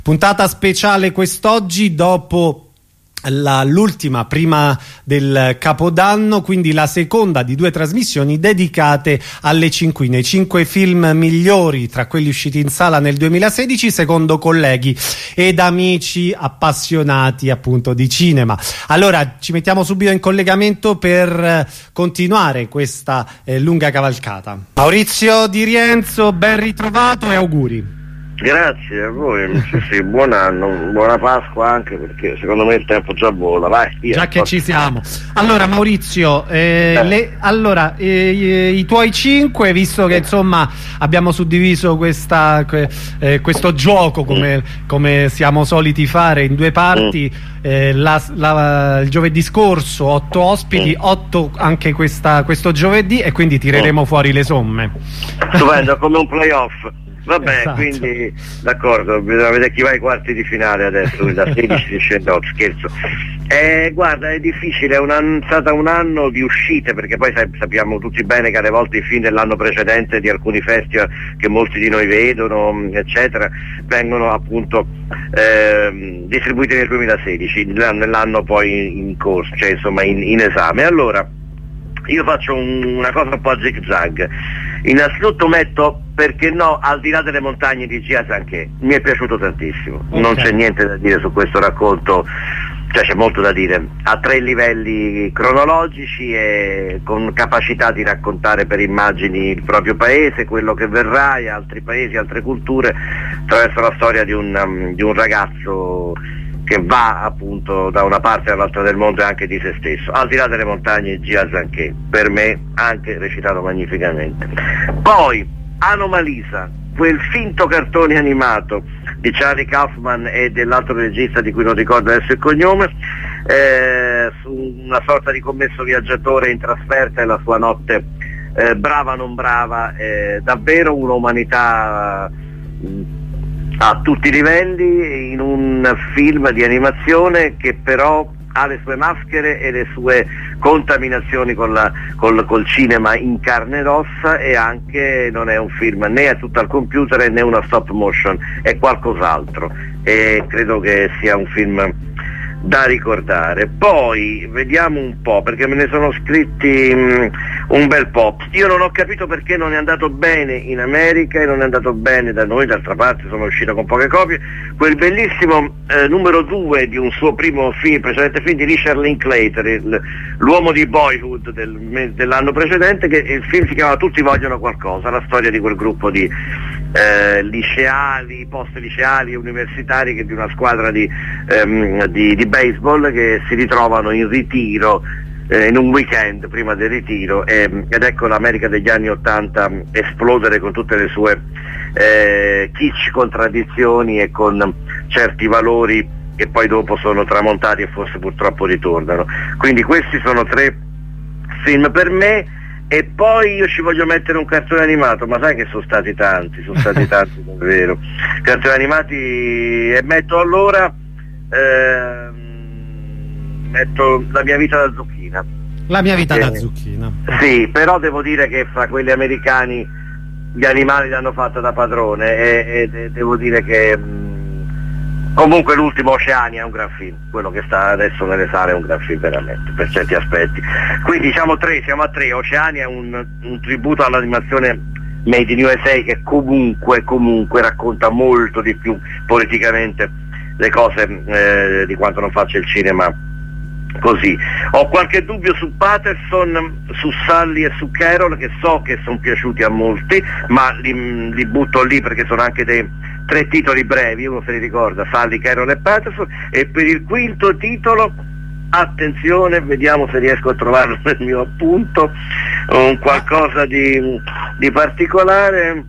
Puntata speciale quest'oggi dopo l'ultima prima del Capodanno, quindi la seconda di 2 trasmissioni dedicate alle cinquine, i 5 film migliori tra quelli usciti in sala nel 2016 secondo colleghi ed amici appassionati appunto di cinema. Allora ci mettiamo subito in collegamento per continuare questa lunga cavalcata. Maurizio Di Rienzo, ben ritrovato e auguri. Grazie a voi, sì, buon anno, buona Pasqua anche, perché secondo me il tempo già vola, vai, via. Già che ci siamo. Allora Maurizio, i tuoi 5, visto che insomma abbiamo suddiviso questo gioco come siamo soliti fare in 2 parti, il giovedì scorso 8 ospiti, 8 anche questo giovedì, e quindi tireremo fuori le somme. Stupendo, come un playoff. Vabbè, esatto. Quindi d'accordo, bisogna vedere chi va ai quarti di finale adesso, da 16 scende 8, scherzo. Guarda, è difficile, è stato un anno di uscite, perché poi sappiamo tutti bene che alle volte i film dell'anno precedente di alcuni festival che molti di noi vedono, eccetera, vengono appunto distribuiti nel 2016, nell'anno poi in corso, cioè insomma in esame. Allora, io faccio una cosa un po' a zig-zag. Innanzitutto metto, perché no, Al di là delle montagne di Gia Zanché. Mi è piaciuto tantissimo, okay. Non c'è niente da dire su questo racconto, cioè c'è molto da dire, a 3 livelli cronologici e con capacità di raccontare per immagini il proprio paese, quello che verrà, e altri paesi, altre culture, attraverso la storia di un ragazzo che va appunto da una parte all'altra del mondo e anche di se stesso. Al di là delle montagne, Gia Zanché, per me anche recitato magnificamente. Poi Anomalisa, quel finto cartone animato di Charlie Kaufman e dell'altro regista di cui non ricordo adesso il cognome, su una sorta di commesso viaggiatore in trasferta e la sua notte brava non brava, davvero un'umanità a tutti i livelli, in un film di animazione che però ha le sue maschere e le sue contaminazioni col cinema in carne ed ossa, e anche non è un film né è tutto al computer né una stop motion, è qualcos'altro, e credo che sia un film da ricordare. Poi vediamo un po', perché me ne sono scritti un bel po'. Io non ho capito perché non è andato bene in America e non è andato bene da noi, d'altra parte sono uscito con poche copie, quel bellissimo numero 2 di un suo primo precedente film di Richard Linklater, l'uomo di Boyhood dell'anno precedente, che il film si chiama Tutti vogliono qualcosa, la storia di quel gruppo di liceali, post liceali e universitari, che di una squadra di baseball che si ritrovano in ritiro in un weekend prima del ritiro, ed ecco l'America degli anni '80 esplodere con tutte le sue kitsch contraddizioni e con certi valori che poi dopo sono tramontati e forse purtroppo ritornano. Quindi questi sono 3 film per me. E poi io ci voglio mettere un cartone animato, ma sai che sono stati tanti davvero cartoni animati, e metto allora metto La mia vita da zucchina. La mia vita da zucchina. Sì, però devo dire che fra quelli americani gli animali l'hanno fatta da padrone, e devo dire che comunque l'ultimo, Oceania, è un gran film, quello che sta adesso nelle sale è un gran film veramente, per certi aspetti. Quindi diciamo 3, siamo a 3. Oceania è un tributo all'animazione made in USA, che comunque racconta molto di più politicamente le cose di quanto non faccia il cinema così. Ho qualche dubbio su Patterson, su Sully e su Carol, che so che sono piaciuti a molti, ma li butto lì perché sono anche dei 3 titoli brevi, uno se li ricorda, Sully, Carol e Patterson. E per il quinto titolo, attenzione, vediamo se riesco a trovarlo nel mio appunto, un qualcosa di particolare.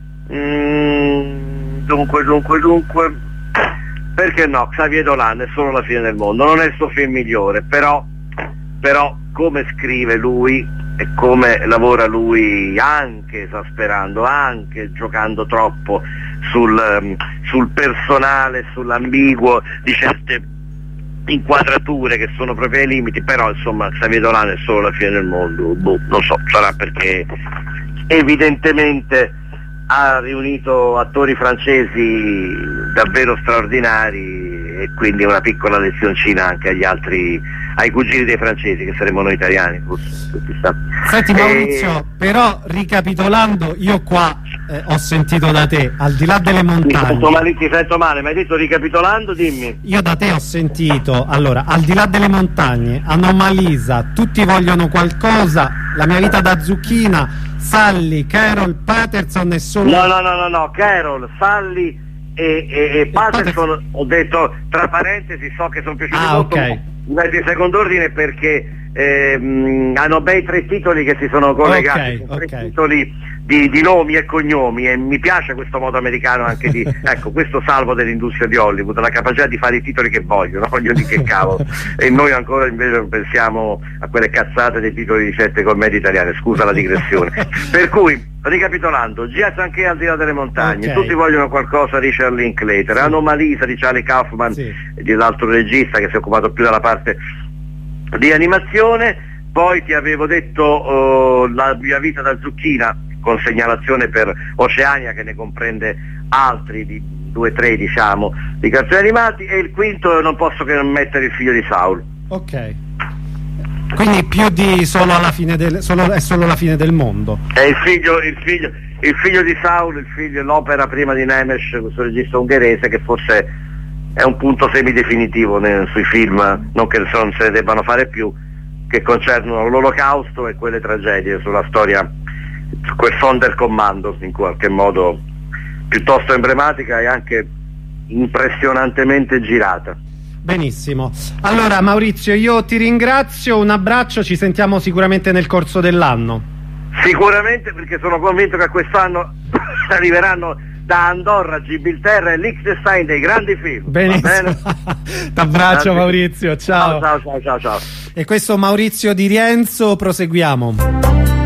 Dunque, perché no, Xavier Dolan è solo la fine del mondo, non è il suo film migliore, però come scrive lui e come lavora lui, anche esasperando, anche giocando troppo sul personale, sull'ambiguo di certe inquadrature che sono proprio ai limiti, però insomma Xavier Dolan è solo la fine del mondo, non so, sarà perché evidentemente ha riunito attori francesi davvero straordinari e quindi una piccola lezioncina anche ai cugini dei francesi, che saremmo noi italiani. Senti Maurizio, però ricapitolando, io qua ho sentito da te, Al di là delle montagne. Ti sento male, mi hai detto ricapitolando, dimmi. Io da te ho sentito, allora, Al di là delle montagne, Anomalisa, Tutti vogliono qualcosa, La mia vita da zucchina, Sally, Carol, Patterson e solo... No, Carol, Sally e Patterson, ho detto tra parentesi, so che sono piaciuti molto, ok. di secondo ordine perché hanno bei 3 titoli che si sono collegati, okay. 3 titoli di nomi e cognomi, e mi piace questo modo americano anche di ecco, questo salvo dell'industria di Hollywood, la capacità di fare i titoli che vogliono di che cavolo, e noi ancora invece non pensiamo a quelle cazzate dei titoli di certe commedie italiane, scusa la digressione. Per cui, ricapitolando, Jazz anche Al di là delle montagne, Tutti vogliono qualcosa, Richard Linklater, Anomalisa di Charlie Kaufman, di l'altro regista che si è occupato più della parte di animazione. Poi ti avevo detto La mia vita da zucchina, con segnalazione per Oceania, che ne comprende altri di 2-3 diciamo di cartoni animati, e il quinto non posso che non mettere Il figlio di Saul. Ok, quindi più di solo alla fine è solo la fine del mondo. È il figlio di Saul, l'opera prima di Nemes, questo regista ungherese, che forse è un punto semidefinitivo sui film, non che non se ne debbano fare più, che concernono l'Olocausto e quelle tragedie sulla storia, su quel Sonderkommando, in qualche modo piuttosto emblematica e anche impressionantemente girata. Benissimo, allora Maurizio, io ti ringrazio, un abbraccio, ci sentiamo sicuramente nel corso dell'anno. Sicuramente, perché sono convinto che quest'anno arriveranno da Andorra, Gibilterra e Liechtenstein dei grandi film. Benissimo. T'abbraccio Maurizio, ciao. Ciao. E questo Maurizio di Rienzo, proseguiamo.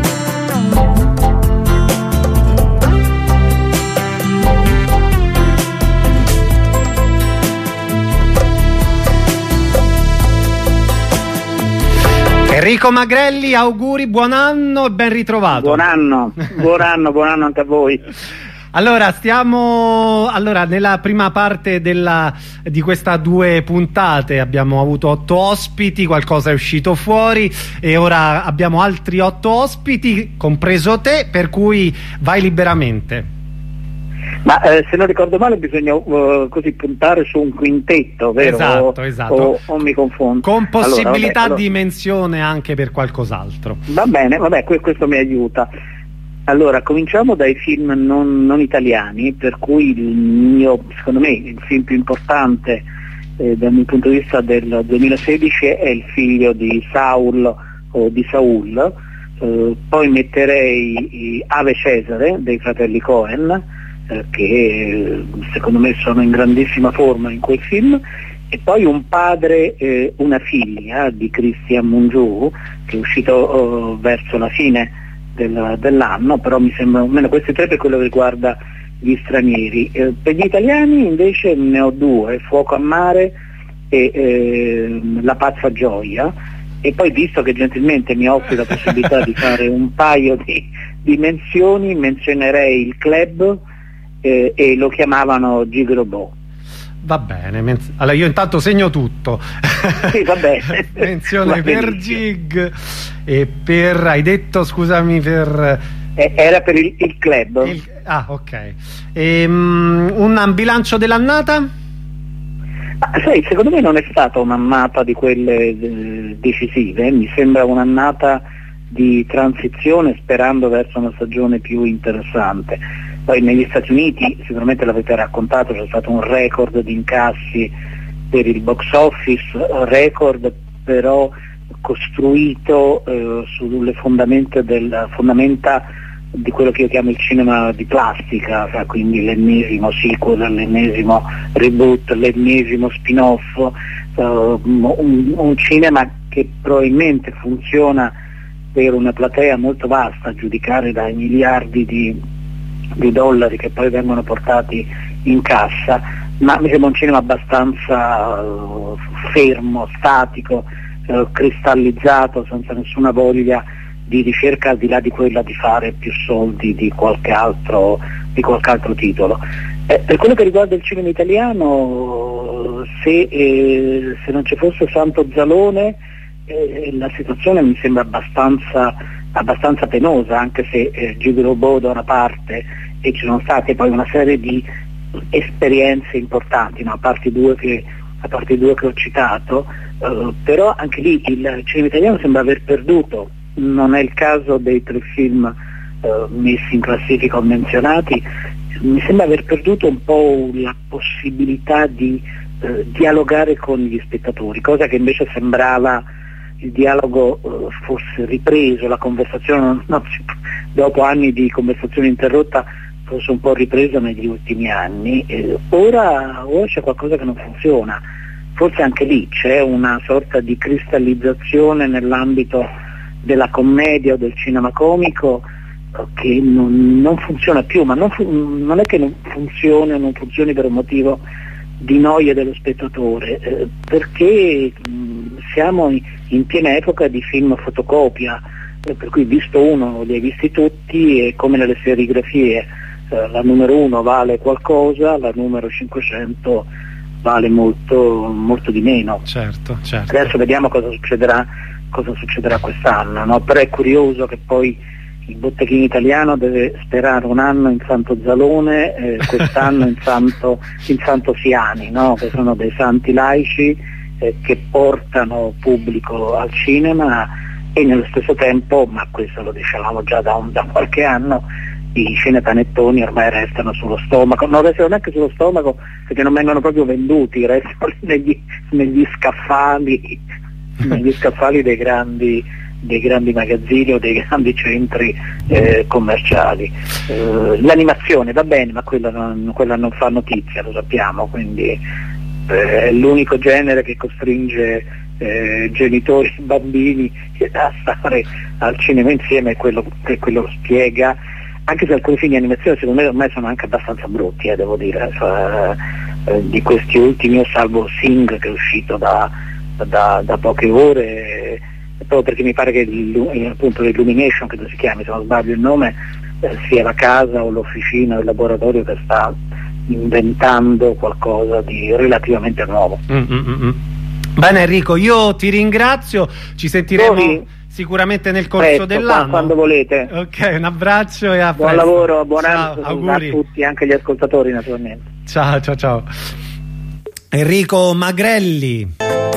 Enrico Magrelli, auguri, buon anno e ben ritrovato. Buon anno anche a voi. Allora, nella prima parte di questa 2 puntate abbiamo avuto 8 ospiti, qualcosa è uscito fuori e ora abbiamo altri 8 ospiti, compreso te, per cui vai liberamente. Ma se non ricordo male bisogna così puntare su un quintetto, vero? Esatto. O mi confondo? Con possibilità di menzione anche per qualcos'altro. Va bene, questo mi aiuta. Allora, cominciamo dai film non italiani, per cui secondo me il film più importante dal mio punto di vista del 2016 è Il figlio di Saul o di Saul, poi metterei Ave Cesare dei fratelli Coen, che secondo me sono in grandissima forma in quel film, e poi Un padre una figlia di Christian Mungiu, che è uscito verso la fine dell'anno, però mi sembra almeno questi 3 per quello che riguarda gli stranieri. Per gli italiani invece ne ho 2, Fuoco a mare e La pazza gioia, e poi, visto che gentilmente mi offri la possibilità di fare un paio di menzioni, menzionerei Il club e Lo chiamavano Gigrobò. Va bene, allora io intanto segno tutto. Sì, va bene. Menzione per Gig e per, hai detto, scusami, per... Era per il club. Ok. Un bilancio dell'annata? Sai, secondo me non è stata un'annata di quelle decisive, mi sembra un'annata di transizione, sperando verso una stagione più interessante. Poi negli Stati Uniti, sicuramente l'avete raccontato, c'è stato un record di incassi per il box office, record però costruito sulle fondamenta di quello che io chiamo il cinema di plastica, quindi l'ennesimo sequel, l'ennesimo reboot, l'ennesimo spin-off, un cinema che probabilmente funziona per una platea molto vasta, a giudicare dai miliardi di dollari che poi vengono portati in cassa, ma mi sembra un cinema abbastanza fermo, statico, cristallizzato, senza nessuna voglia di ricerca, al di là di quella di fare più soldi di qualche altro titolo. Per quello che riguarda il cinema italiano, se non ci fosse Santo Zalone, la situazione mi sembra abbastanza penosa, anche se Giulio Bo da una parte, e ci sono state poi una serie di esperienze importanti, no? a parte i due che ho citato, però anche lì il cinema italiano sembra aver perduto. Non è il caso dei 3 film messi in classifica o menzionati, mi sembra aver perduto un po' la possibilità di dialogare con gli spettatori, cosa che invece sembrava il dialogo fosse ripreso, la conversazione dopo anni di conversazione interrotta fosse un po' ripreso negli ultimi anni. Ora c'è qualcosa che non funziona, forse anche lì c'è una sorta di cristallizzazione nell'ambito della commedia o del cinema comico che non funziona più, ma non è che non funzioni o non funzioni per un motivo di noia dello spettatore, perché siamo in piena epoca di film fotocopia, per cui visto uno li hai visti tutti, e come nelle serigrafie la numero 1 vale qualcosa, la numero 500 vale molto, molto di meno. Certo. Adesso vediamo cosa succederà quest'anno, no? Però è curioso che poi il botteghino italiano deve sperare un anno in Santo Zalone, quest'anno in Santo Siani, no? Che sono dei santi laici che portano pubblico al cinema, e nello stesso tempo, ma questo lo dicevamo già da qualche anno, i cinepanettoni ormai restano sullo stomaco, non restano neanche sullo stomaco perché non vengono proprio venduti, restano negli scaffali dei grandi magazzini o dei grandi centri commerciali. L'animazione va bene, ma quella non fa notizia, lo sappiamo, quindi è l'unico genere che costringe genitori e bambini a stare al cinema insieme, è quello che lo spiega, anche se alcuni film di animazione secondo me ormai sono anche abbastanza brutti, devo dire, di questi ultimi, io salvo Sing, che è uscito da poche ore, proprio perché mi pare che appunto l'Illumination, credo si chiami, se non sbaglio il nome, sia la casa o l'officina o il laboratorio che sta inventando qualcosa di relativamente nuovo. Bene Enrico, io ti ringrazio, ci sentiremo sicuramente nel corso dell'anno. Quando volete. Ok, un abbraccio e a buon presto. Lavoro, buon anno a tutti, anche gli ascoltatori naturalmente. Ciao. Enrico Magrelli.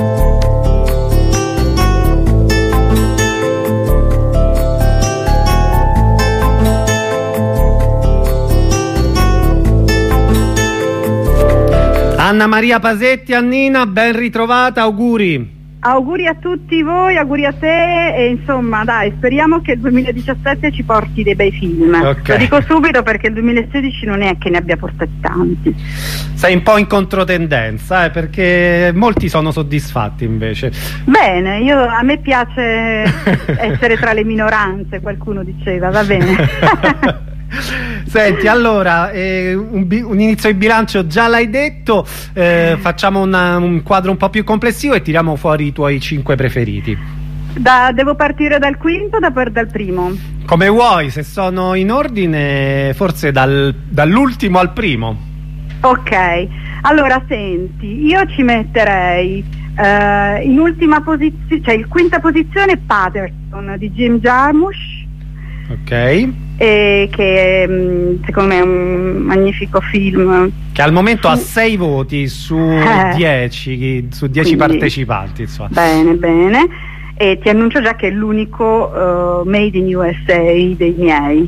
Anna Maria Pasetti, Annina, ben ritrovata, auguri. Auguri a tutti voi, auguri a te, e insomma dai, speriamo che il 2017 ci porti dei bei film. Okay. Lo dico subito perché il 2016 non è che ne abbia portati tanti. Sei un po' in controtendenza, perché molti sono soddisfatti invece. Bene, a me piace essere tra le minoranze, qualcuno diceva, va bene. Senti, allora un inizio di bilancio già l'hai detto, facciamo un quadro un po' più complessivo e tiriamo fuori i tuoi 5 preferiti. Devo partire dal quinto o dal primo? Come vuoi, se sono in ordine, forse dall'ultimo al primo. Ok, allora senti, io ci metterei in ultima posizione, cioè in quinta posizione, Paterson di Jim Jarmusch. Ok. Che secondo me è un magnifico film, che al momento ha 6 voti su 10 partecipanti, insomma. Bene, e ti annuncio già che è l'unico made in USA dei miei.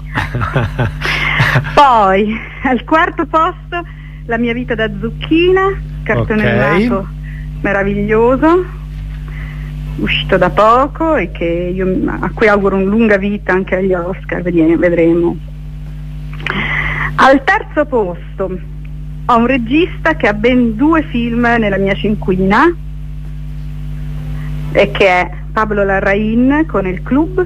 Poi al quarto posto La mia vita da zucchina, cartone animato meraviglioso, uscito da poco e che a cui auguro una lunga vita anche agli Oscar, vedremo. Al terzo posto ho un regista che ha ben 2 film nella mia cinquina, e che è Pablo Larraín con Il Club,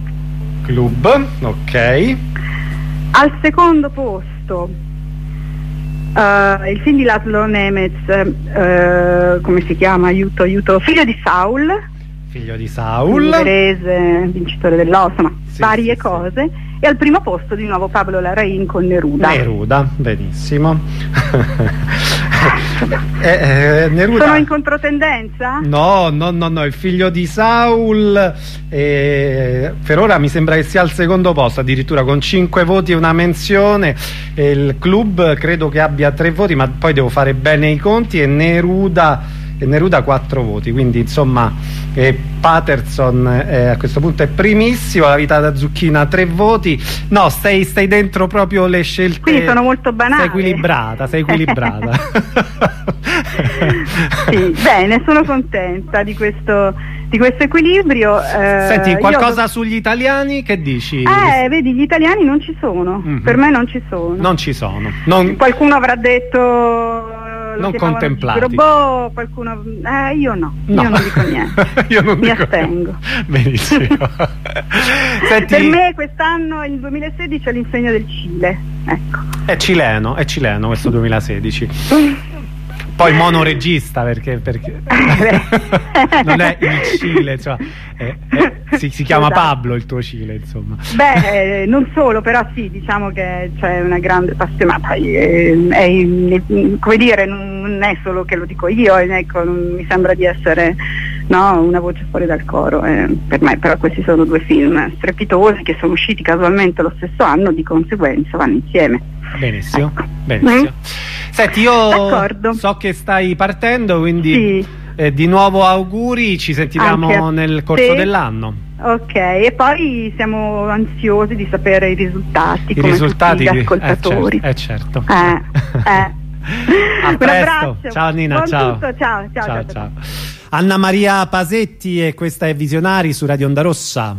ok. Al secondo posto il film di Laszlo Nemetz, come si chiama? Aiuto, Figlio di Saul. Figlio di Saul, ungherese, vincitore dell'Oscar, ma sì, varie sì, cose. E al primo posto di nuovo Pablo Larraín con Neruda. Benissimo. Neruda. Sono in controtendenza? No, il figlio di Saul per ora mi sembra che sia al secondo posto, addirittura con 5 voti e una menzione. Il club credo che abbia 3 voti, ma poi devo fare bene i conti, e Neruda 4 voti, quindi insomma Patterson a questo punto è primissimo, La vita da zucchina 3 voti. No, stai dentro proprio le scelte, quindi sono molto banali. Sei equilibrata. Sì, bene, sono contenta di questo equilibrio. Senti, qualcosa sugli italiani, che dici? Vedi, gli italiani non ci sono, per me non ci sono. Non ci sono. Qualcuno avrà detto non contemplati. Robot, qualcuno, io no, io non dico niente. Mi astengo. Benissimo. Senti, per me quest'anno, il 2016, è l'insegno del Cile, ecco. È cileno questo 2016. Poi monoregista, perché non è il Cile, cioè, si chiama esatto. Pablo il tuo Cile, insomma. Non solo, però sì, diciamo che c'è una grande passione, ma come dire, non è solo che lo dico io, ecco, non mi sembra di essere una voce fuori dal coro, per me. Però questi sono 2 film strepitosi che sono usciti casualmente lo stesso anno, di conseguenza vanno insieme. Benissimo, ecco. benissimo. Senti, io D'accordo. So che stai partendo, quindi di nuovo auguri, ci sentiamo nel corso dell'anno. Ok, e poi siamo ansiosi di sapere i risultati, come tutti gli ascoltatori. Certo. A presto. Un abbraccio. Ciao Nina, Buon ciao. tutto, ciao. Anna Maria Pasetti, e questa è Visionari su Radio Onda Rossa.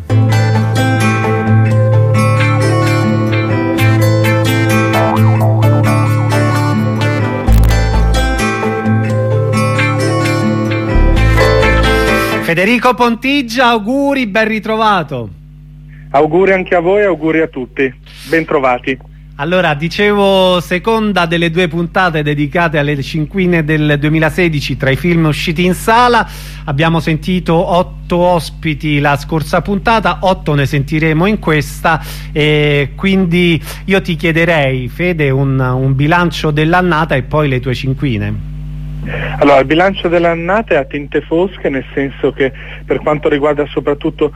Federico Pontigia, auguri, ben ritrovato. Auguri anche a voi, auguri a tutti, ben trovati. Allora, dicevo, seconda delle 2 puntate dedicate alle cinquine del 2016 tra i film usciti in sala. Abbiamo sentito 8 ospiti la scorsa puntata, 8 ne sentiremo in questa, e quindi io ti chiederei, Fede, un bilancio dell'annata e poi le tue cinquine. Allora, il bilancio dell'annata è a tinte fosche, nel senso che per quanto riguarda soprattutto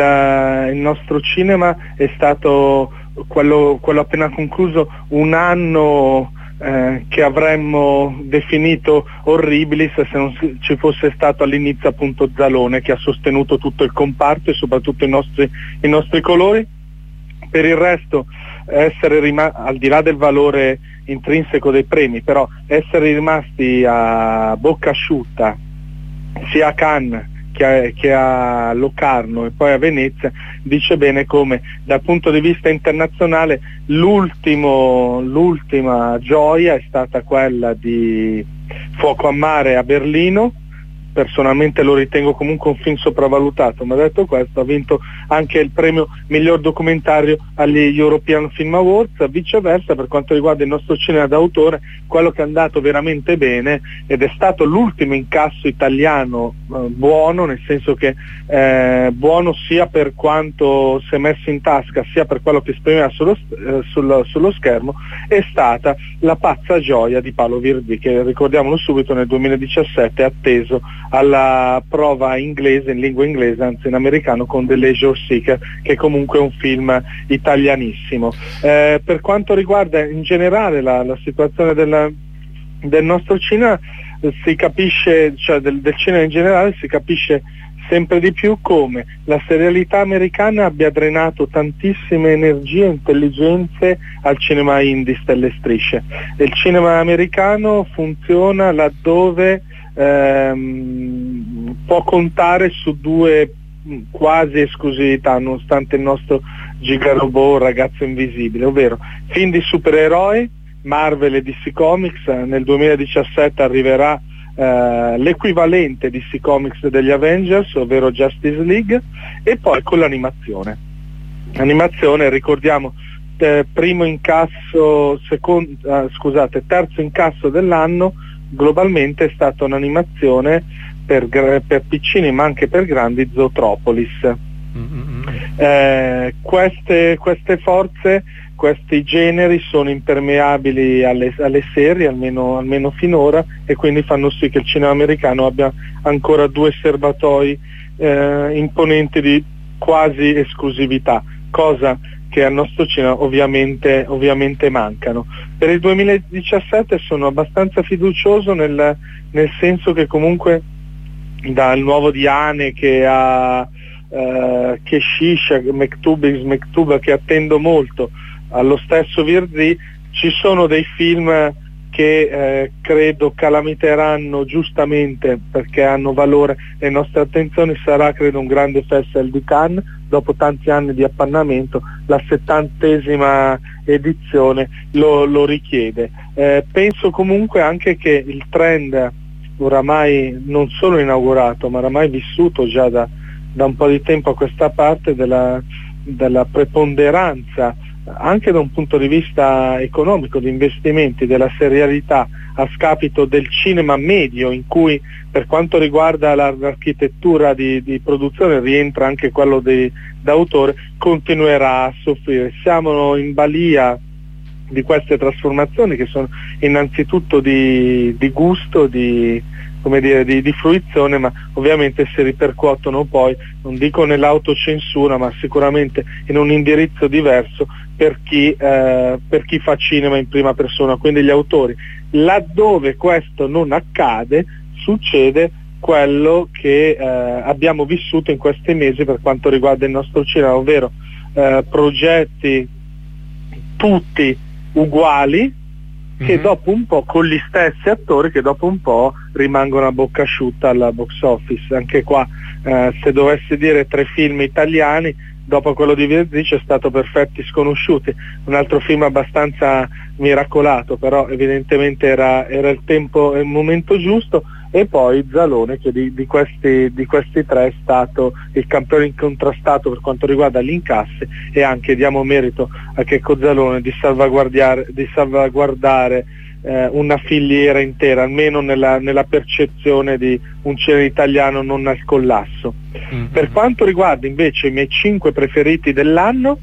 il nostro cinema è stato quello appena concluso un anno che avremmo definito orribile se non ci fosse stato all'inizio appunto Zalone, che ha sostenuto tutto il comparto e soprattutto i nostri colori. Per il resto al di là del valore intrinseco dei premi, però essere rimasti a bocca asciutta sia a Cannes che a Locarno e poi a Venezia dice bene come dal punto di vista internazionale l'ultima gioia è stata quella di Fuoco a mare a Berlino. Personalmente lo ritengo comunque un film sopravvalutato, ma detto questo ha vinto anche il premio miglior documentario agli European Film Awards. Viceversa, per quanto riguarda il nostro cinema d'autore, quello che è andato veramente bene ed è stato l'ultimo incasso italiano buono, nel senso che buono sia per quanto si è messo in tasca sia per quello che esprimeva sullo schermo, è stata La pazza gioia di Paolo Virdì, che ricordiamolo subito nel 2017 è atteso alla prova inglese, in lingua inglese, anzi in americano, con The Leisure Seeker, che comunque è un film italianissimo. Per quanto riguarda in generale la situazione del nostro cinema, si capisce, cioè del cinema in generale, si capisce sempre di più come la serialità americana abbia drenato tantissime energie e intelligenze al cinema indie stelle strisce. Il cinema americano funziona laddove può contare su 2 quasi esclusività, nonostante il nostro gigarobot Ragazzo Invisibile, ovvero film di supereroi, Marvel e DC Comics. Nel 2017 arriverà l'equivalente DC Comics degli Avengers, ovvero Justice League, e poi con l'animazione. Ricordiamo, terzo incasso dell'anno globalmente è stata un'animazione per piccini ma anche per grandi, Zootropolis. Queste forze, questi generi sono impermeabili alle serie, almeno finora, e quindi fanno sì che il cinema americano abbia ancora due serbatoi imponenti di quasi esclusività, cosa che al nostro cinema ovviamente mancano. Per il 2017 sono abbastanza fiducioso nel senso che comunque dal nuovo Diane che ha Keshisha, Mektuba, che attendo molto, allo stesso Virzì, ci sono dei film che credo calamiteranno giustamente perché hanno valore le nostre attenzioni. Sarà credo un grande festival di Cannes, dopo tanti anni di appannamento, la 70ª edizione lo richiede. Penso comunque anche che il trend oramai non solo inaugurato ma oramai vissuto già da un po' di tempo a questa parte della preponderanza anche da un punto di vista economico, di investimenti, della serialità a scapito del cinema medio, in cui per quanto riguarda l'architettura di produzione rientra anche quello d'autore, continuerà a soffrire. Siamo in balia di queste trasformazioni che sono innanzitutto di gusto, di fruizione, ma ovviamente si ripercuotono poi, non dico nell'autocensura, ma sicuramente in un indirizzo diverso per chi fa cinema in prima persona, quindi gli autori. Laddove questo non accade, succede quello che abbiamo vissuto in questi mesi per quanto riguarda il nostro cinema, ovvero progetti tutti uguali, che dopo un po', con gli stessi attori, che dopo un po' rimangono a bocca asciutta alla box office. Anche qua, se dovessi dire 3 film italiani, dopo quello di Virzì c'è stato Perfetti Sconosciuti, un altro film abbastanza miracolato, però evidentemente era il tempo e il momento giusto, e poi Zalone, che di questi 3 è stato il campione incontrastato per quanto riguarda gli incassi, e anche diamo merito a Checco Zalone di salvaguardare una filiera intera, almeno nella percezione di un cinema italiano non al collasso. Per quanto riguarda invece i miei 5 preferiti dell'anno,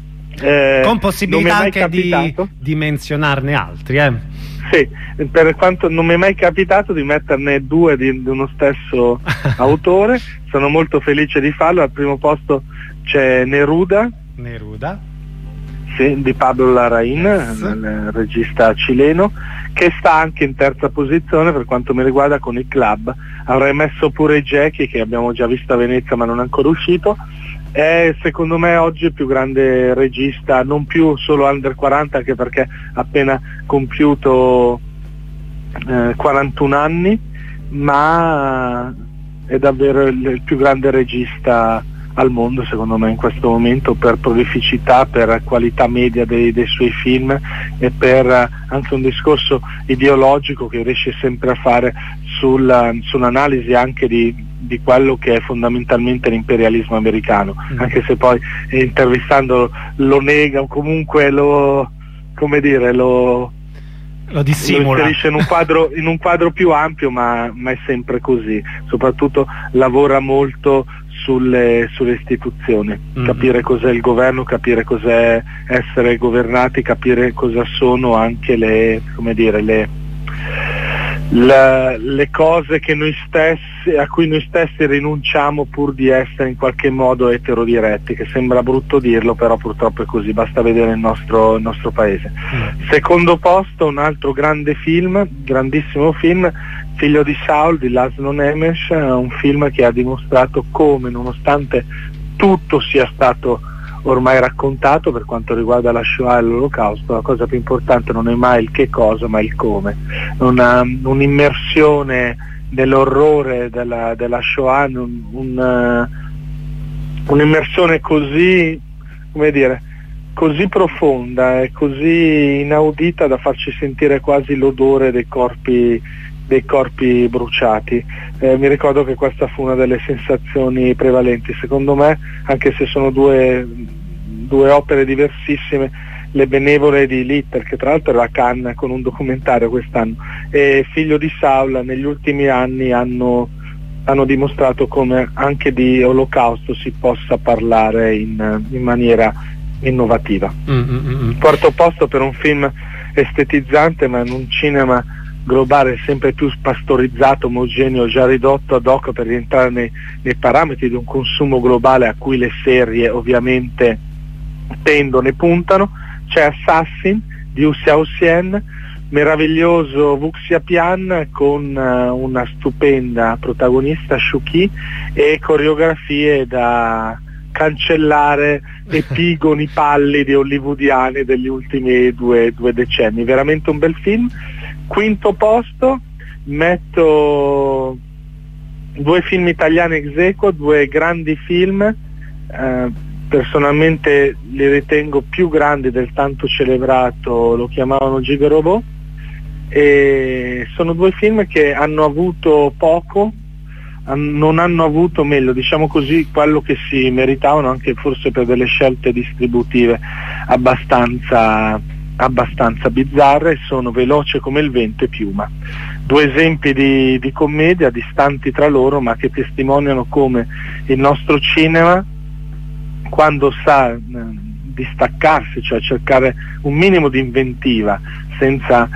con possibilità anche di menzionarne altri, Sì, per quanto non mi è mai capitato di metterne 2 di uno stesso autore, sono molto felice di farlo. Al primo posto c'è Neruda. Sì, di Pablo Larraín, il regista cileno, che sta anche in terza posizione per quanto mi riguarda con il Club. Avrei messo pure Jackie, che abbiamo già visto a Venezia ma non è ancora uscito. È secondo me oggi il più grande regista, non più solo under 40, anche perché ha appena compiuto 41 anni, ma è davvero il più grande regista al mondo secondo me in questo momento, per prolificità, per qualità media dei suoi film, e per anche un discorso ideologico che riesce sempre a fare sull'analisi anche di quello che è fondamentalmente l'imperialismo americano, anche se poi intervistandolo lo nega o comunque lo dissimula, lo inserisce in un quadro più ampio, ma è sempre così. Soprattutto lavora molto sulle istituzioni, capire cos'è il governo, capire cos'è essere governati, capire cosa sono anche le cose che a cui noi stessi rinunciamo pur di essere in qualche modo eterodiretti, che sembra brutto dirlo, però purtroppo è così, basta vedere il nostro paese. Secondo posto, un altro grandissimo film, Figlio di Saul di Laszlo Nemes, un film che ha dimostrato come, nonostante tutto sia stato ormai raccontato per quanto riguarda la Shoah e l'Olocausto, la cosa più importante non è mai il che cosa ma il come. Un'immersione nell'orrore della Shoah, un'immersione così, così profonda e così inaudita da farci sentire quasi l'odore dei corpi bruciati. Mi ricordo che questa fu una delle sensazioni prevalenti. Secondo me, anche se sono due opere diversissime, Le benevole di Litter, che tra l'altro era a Cannes con un documentario quest'anno, e Figlio di Saul, negli ultimi anni hanno hanno dimostrato come anche di Olocausto si possa parlare in maniera innovativa. Quarto posto per un film estetizzante, ma in un cinema globale sempre più pastorizzato, omogeneo, già ridotto ad hoc per rientrare nei parametri di un consumo globale a cui le serie ovviamente tendono e puntano. C'è Assassin di Wu Xiaoxian, meraviglioso Wuxia Pian con una stupenda protagonista Shuqi e coreografie da cancellare, epigoni pallidi hollywoodiani degli ultimi due decenni. Veramente un bel film. Quinto posto metto due film italiani ex aequo, due grandi film, personalmente li ritengo più grandi del tanto celebrato Lo chiamavano Giga-Robot, e sono due film che hanno avuto poco, non hanno avuto, meglio diciamo così, quello che si meritavano, anche forse per delle scelte distributive abbastanza bizzarre. Sono Veloce come il vento e Piuma, due esempi di commedia distanti tra loro, ma che testimoniano come il nostro cinema, quando sa distaccarsi, cioè cercare un minimo di inventiva senza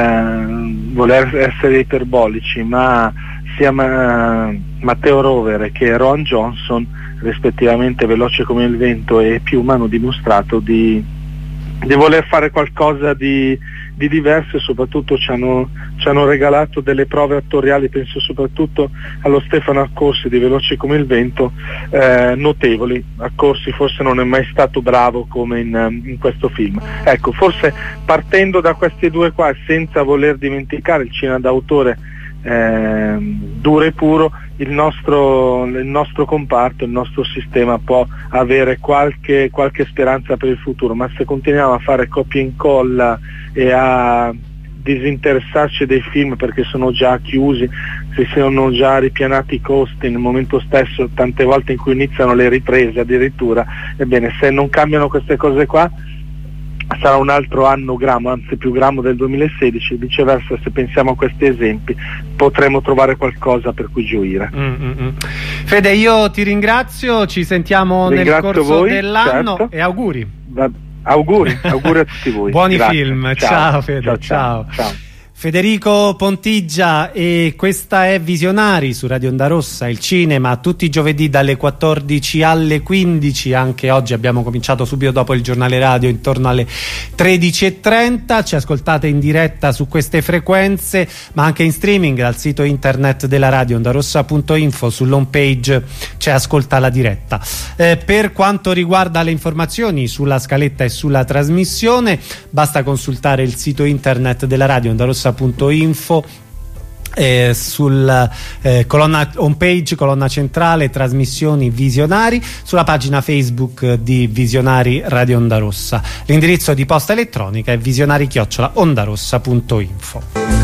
voler essere iperbolici, ma sia Matteo Rovere che Rowan Johnson, rispettivamente Veloce come il vento e Piuma, hanno dimostrato di voler fare qualcosa di diverso, e soprattutto ci hanno regalato delle prove attoriali, penso soprattutto allo Stefano Accorsi di Veloce come il vento, notevoli. Accorsi forse non è mai stato bravo come in questo film. Ecco, forse partendo da questi due qua, senza voler dimenticare il cinema d'autore duro e puro, il nostro comparto, il nostro sistema può avere qualche speranza per il futuro, ma se continuiamo a fare copia e incolla e a disinteressarci dei film perché sono già chiusi, si sono già ripianati i costi nel momento stesso, tante volte in cui iniziano le riprese addirittura, ebbene, se non cambiano queste cose qua sarà un altro anno gramo, anzi più gramo del 2016, viceversa se pensiamo a questi esempi potremo trovare qualcosa per cui gioire. Fede, io ti ringrazio, ci sentiamo nel corso voi, dell'anno, certo. E auguri. Auguri a tutti voi. Buoni Grazie. film, ciao Fede, ciao. Federico Pontigia, e questa è Visionari su Radio Onda Rossa, il cinema tutti i giovedì dalle 14 alle 15, anche oggi abbiamo cominciato subito dopo il giornale radio intorno alle 13:30, ci ascoltate in diretta su queste frequenze ma anche in streaming dal sito internet della radio ondarossa.info, sull'home page c'è Ascolta la diretta. Per quanto riguarda le informazioni sulla scaletta e sulla trasmissione basta consultare il sito internet della radio ondarossa.info, sul colonna homepage, colonna centrale trasmissioni Visionari, sulla pagina Facebook di Visionari Radio Onda Rossa. L'indirizzo di posta elettronica è visionari@ondarossa.info.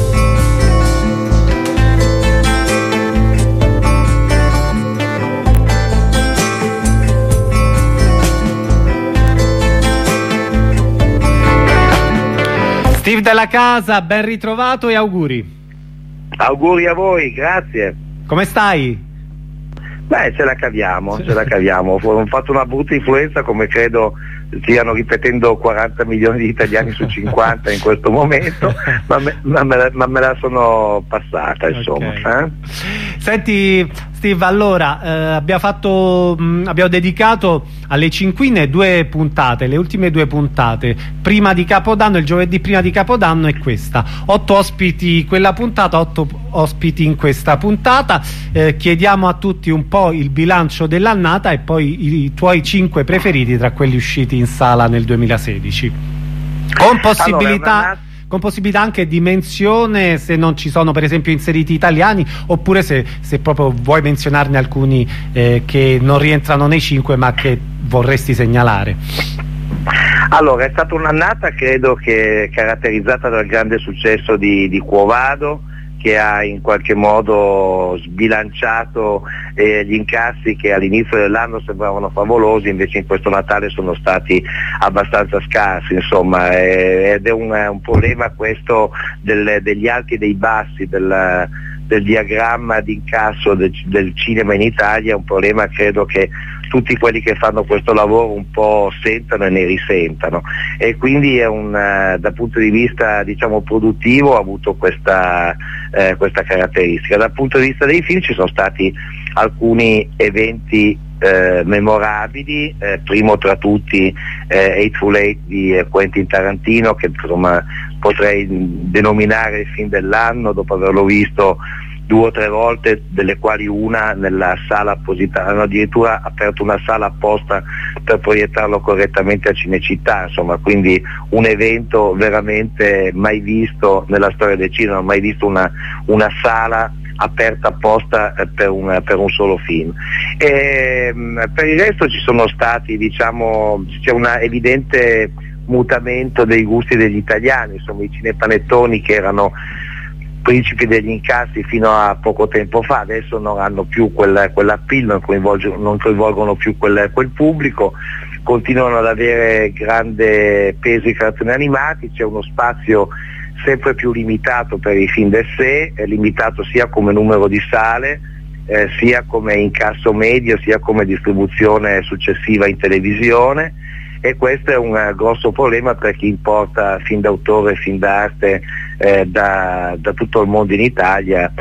Steve Della Casa, ben ritrovato e auguri. Auguri a voi, grazie. Come stai? Beh, ce la caviamo. Ho fatto una brutta influenza, come credo stiano ripetendo 40 milioni di italiani su 50 in questo momento, ma me la sono passata, insomma. Okay. Senti Steve, allora abbiamo dedicato alle cinquine due puntate, le ultime due puntate prima di Capodanno, il giovedì prima di Capodanno e questa, 8 ospiti quella puntata, 8 ospiti in questa puntata. Chiediamo a tutti un po' il bilancio dell'annata e poi i tuoi 5 preferiti tra quelli usciti in sala nel 2016, con possibilità anche di menzione se non ci sono per esempio inseriti italiani, oppure se proprio vuoi menzionarne alcuni che non rientrano nei 5 ma che vorresti segnalare. Allora, è stata un'annata credo che caratterizzata dal grande successo di Quo Vado, che ha in qualche modo sbilanciato gli incassi che all'inizio dell'anno sembravano favolosi, invece in questo Natale sono stati abbastanza scarsi, insomma, ed è un problema questo degli alti e dei bassi del del diagramma di incasso del cinema in Italia, è un problema credo che tutti quelli che fanno questo lavoro un po' sentano e ne risentano, e quindi è dal punto di vista diciamo produttivo ha avuto questa caratteristica. Dal punto di vista dei film ci sono stati alcuni eventi memorabili, primo tra tutti Hateful Eight di Quentin Tarantino, che insomma potrei denominare il film dell'anno dopo averlo visto 2 o 3 volte, delle quali una nella sala apposita, hanno addirittura aperto una sala apposta per proiettarlo correttamente a Cinecittà, insomma, quindi un evento veramente mai visto nella storia del cinema, mai visto una sala aperta apposta per un solo film. E, per il resto ci sono stati, diciamo, c'è un evidente mutamento dei gusti degli italiani, insomma i cinepanettoni che erano principi degli incassi fino a poco tempo fa adesso non hanno più quell'appeal, non coinvolgono più quel pubblico, continuano ad avere grande peso i cartoni animati, c'è uno spazio sempre più limitato per i film del sé, è limitato sia come numero di sale, sia come incasso medio, sia come distribuzione successiva in televisione, e questo è un grosso problema per chi importa film d'autore e film d'arte da tutto il mondo in Italia.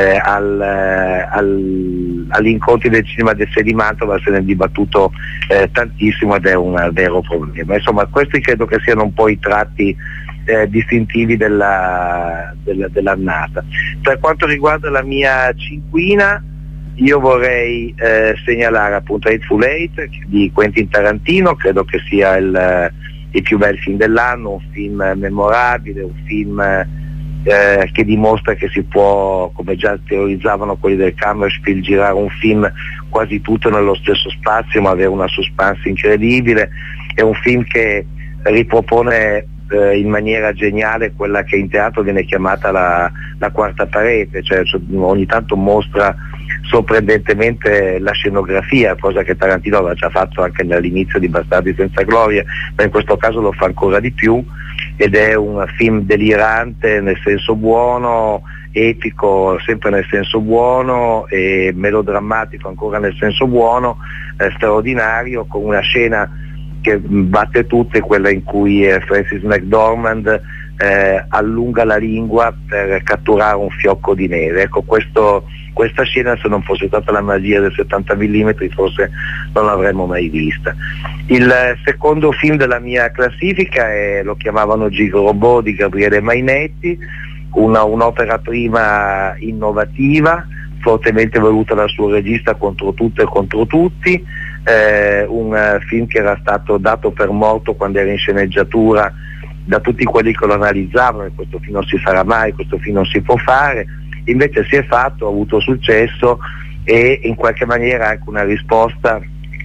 Agli incontri del cinema del 6 di Mantova se ne è dibattuto tantissimo ed è un vero problema. Insomma, questi credo che siano un po' i tratti distintivi dell'annata. Per quanto riguarda la mia cinquina, io vorrei segnalare appunto Hateful Eight di Quentin Tarantino, credo che sia il più bel film dell'anno, un film memorabile, un film che dimostra che si può, come già teorizzavano quelli del Kammerspiel, girare un film quasi tutto nello stesso spazio ma avere una suspense incredibile. È un film che ripropone in maniera geniale quella che in teatro viene chiamata la quarta parete, cioè ogni tanto mostra sorprendentemente la scenografia, cosa che Tarantino aveva già fatto anche all'inizio di Bastardi senza gloria, ma in questo caso lo fa ancora di più, ed è un film delirante nel senso buono, epico sempre nel senso buono e melodrammatico ancora nel senso buono, straordinario, con una scena che batte tutte, quella in cui Francis McDormand allunga la lingua per catturare un fiocco di neve. Ecco, questa scena, se non fosse stata la magia del 70 mm, forse non l'avremmo mai vista. Il secondo film della mia classifica lo chiamavano Gigo Robot di Gabriele Mainetti, un'opera prima innovativa, fortemente voluta dal suo regista contro tutto e contro tutti, un film che era stato dato per morto quando era in sceneggiatura da tutti quelli che lo analizzavano: questo film non si farà mai, questo film non si può fare. Invece si è fatto, ha avuto successo e in qualche maniera anche una risposta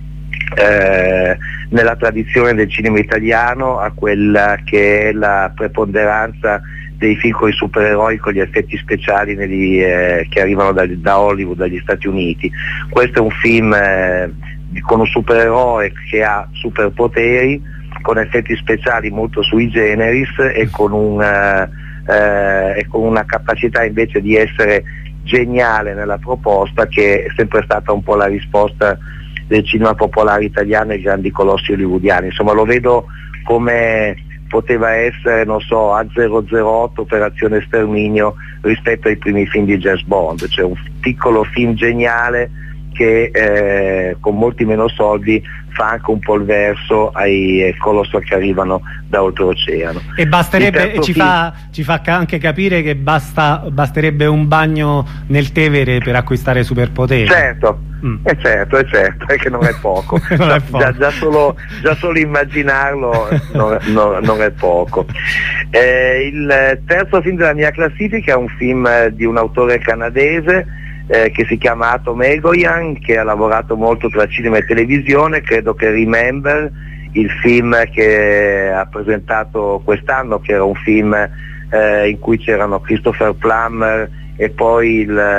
nella tradizione del cinema italiano a quella che è la preponderanza dei film con i supereroi, con gli effetti speciali che arrivano da Hollywood, dagli Stati Uniti. Questo è un film con un supereroe che ha superpoteri, con effetti speciali molto sui generis e con una capacità invece di essere geniale nella proposta, che è sempre stata un po' la risposta del cinema popolare italiano ai grandi colossi hollywoodiani. Insomma, lo vedo come poteva essere, non so, A008, Operazione Sterminio, rispetto ai primi film di James Bond, cioè un piccolo film geniale che con molti meno soldi fa anche un po' il verso ai colossi che arrivano da oltreoceano. E basterebbe, ci fa anche capire che basterebbe un bagno nel Tevere per acquistare superpoteri. Certo, è certo, è che non è poco. Non è poco. Già solo immaginarlo non è poco. Il terzo film della mia classifica è un film di un autore canadese che si chiama Atom Egoyan, che ha lavorato molto tra cinema e televisione. Credo che Remember, il film che ha presentato quest'anno, che era un film in cui c'erano Christopher Plummer e poi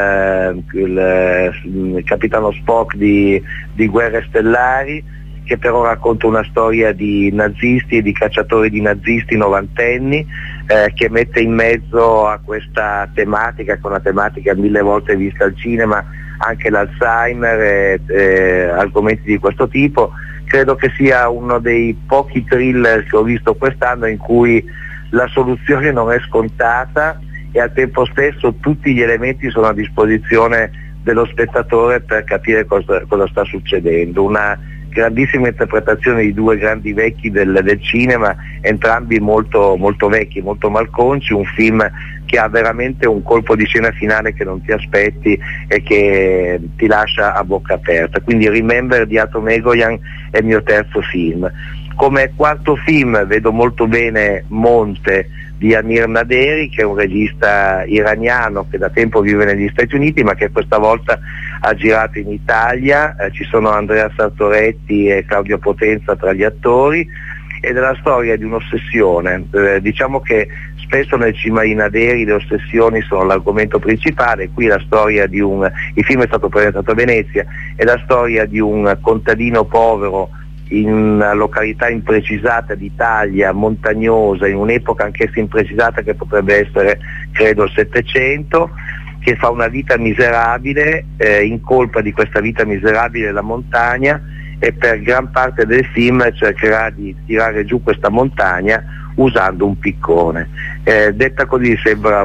il capitano Spock di Guerre Stellari, che però racconta una storia di nazisti e di cacciatori di nazisti novantenni, che mette in mezzo a questa tematica, che è una tematica 1000 volte vista al cinema, anche l'Alzheimer e argomenti di questo tipo. Credo che sia uno dei pochi thriller che ho visto quest'anno in cui la soluzione non è scontata e al tempo stesso tutti gli elementi sono a disposizione dello spettatore per capire cosa sta succedendo. Una grandissima interpretazione di due grandi vecchi del cinema, entrambi molto, molto vecchi, molto malconci, un film che ha veramente un colpo di scena finale che non ti aspetti e che ti lascia a bocca aperta. Quindi Remember di Atom Egoyan è il mio terzo film. Come quarto film vedo molto bene Monte di Amir Naderi, che è un regista iraniano che da tempo vive negli Stati Uniti ma che questa volta ha girato in Italia. Ci sono Andrea Sartoretti e Claudio Potenza tra gli attori, ed è la storia di un'ossessione. Diciamo che spesso nel cinema di Naderi le ossessioni sono l'argomento principale. Qui la storia di il film è stato presentato a Venezia, è la storia di un contadino povero in una località imprecisata d'Italia, montagnosa, in un'epoca anch'essa imprecisata che potrebbe essere, credo, il Settecento, che fa una vita miserabile, in colpa di questa vita miserabile la montagna, e per gran parte del film cercherà di tirare giù questa montagna usando un piccone. Detta così sembra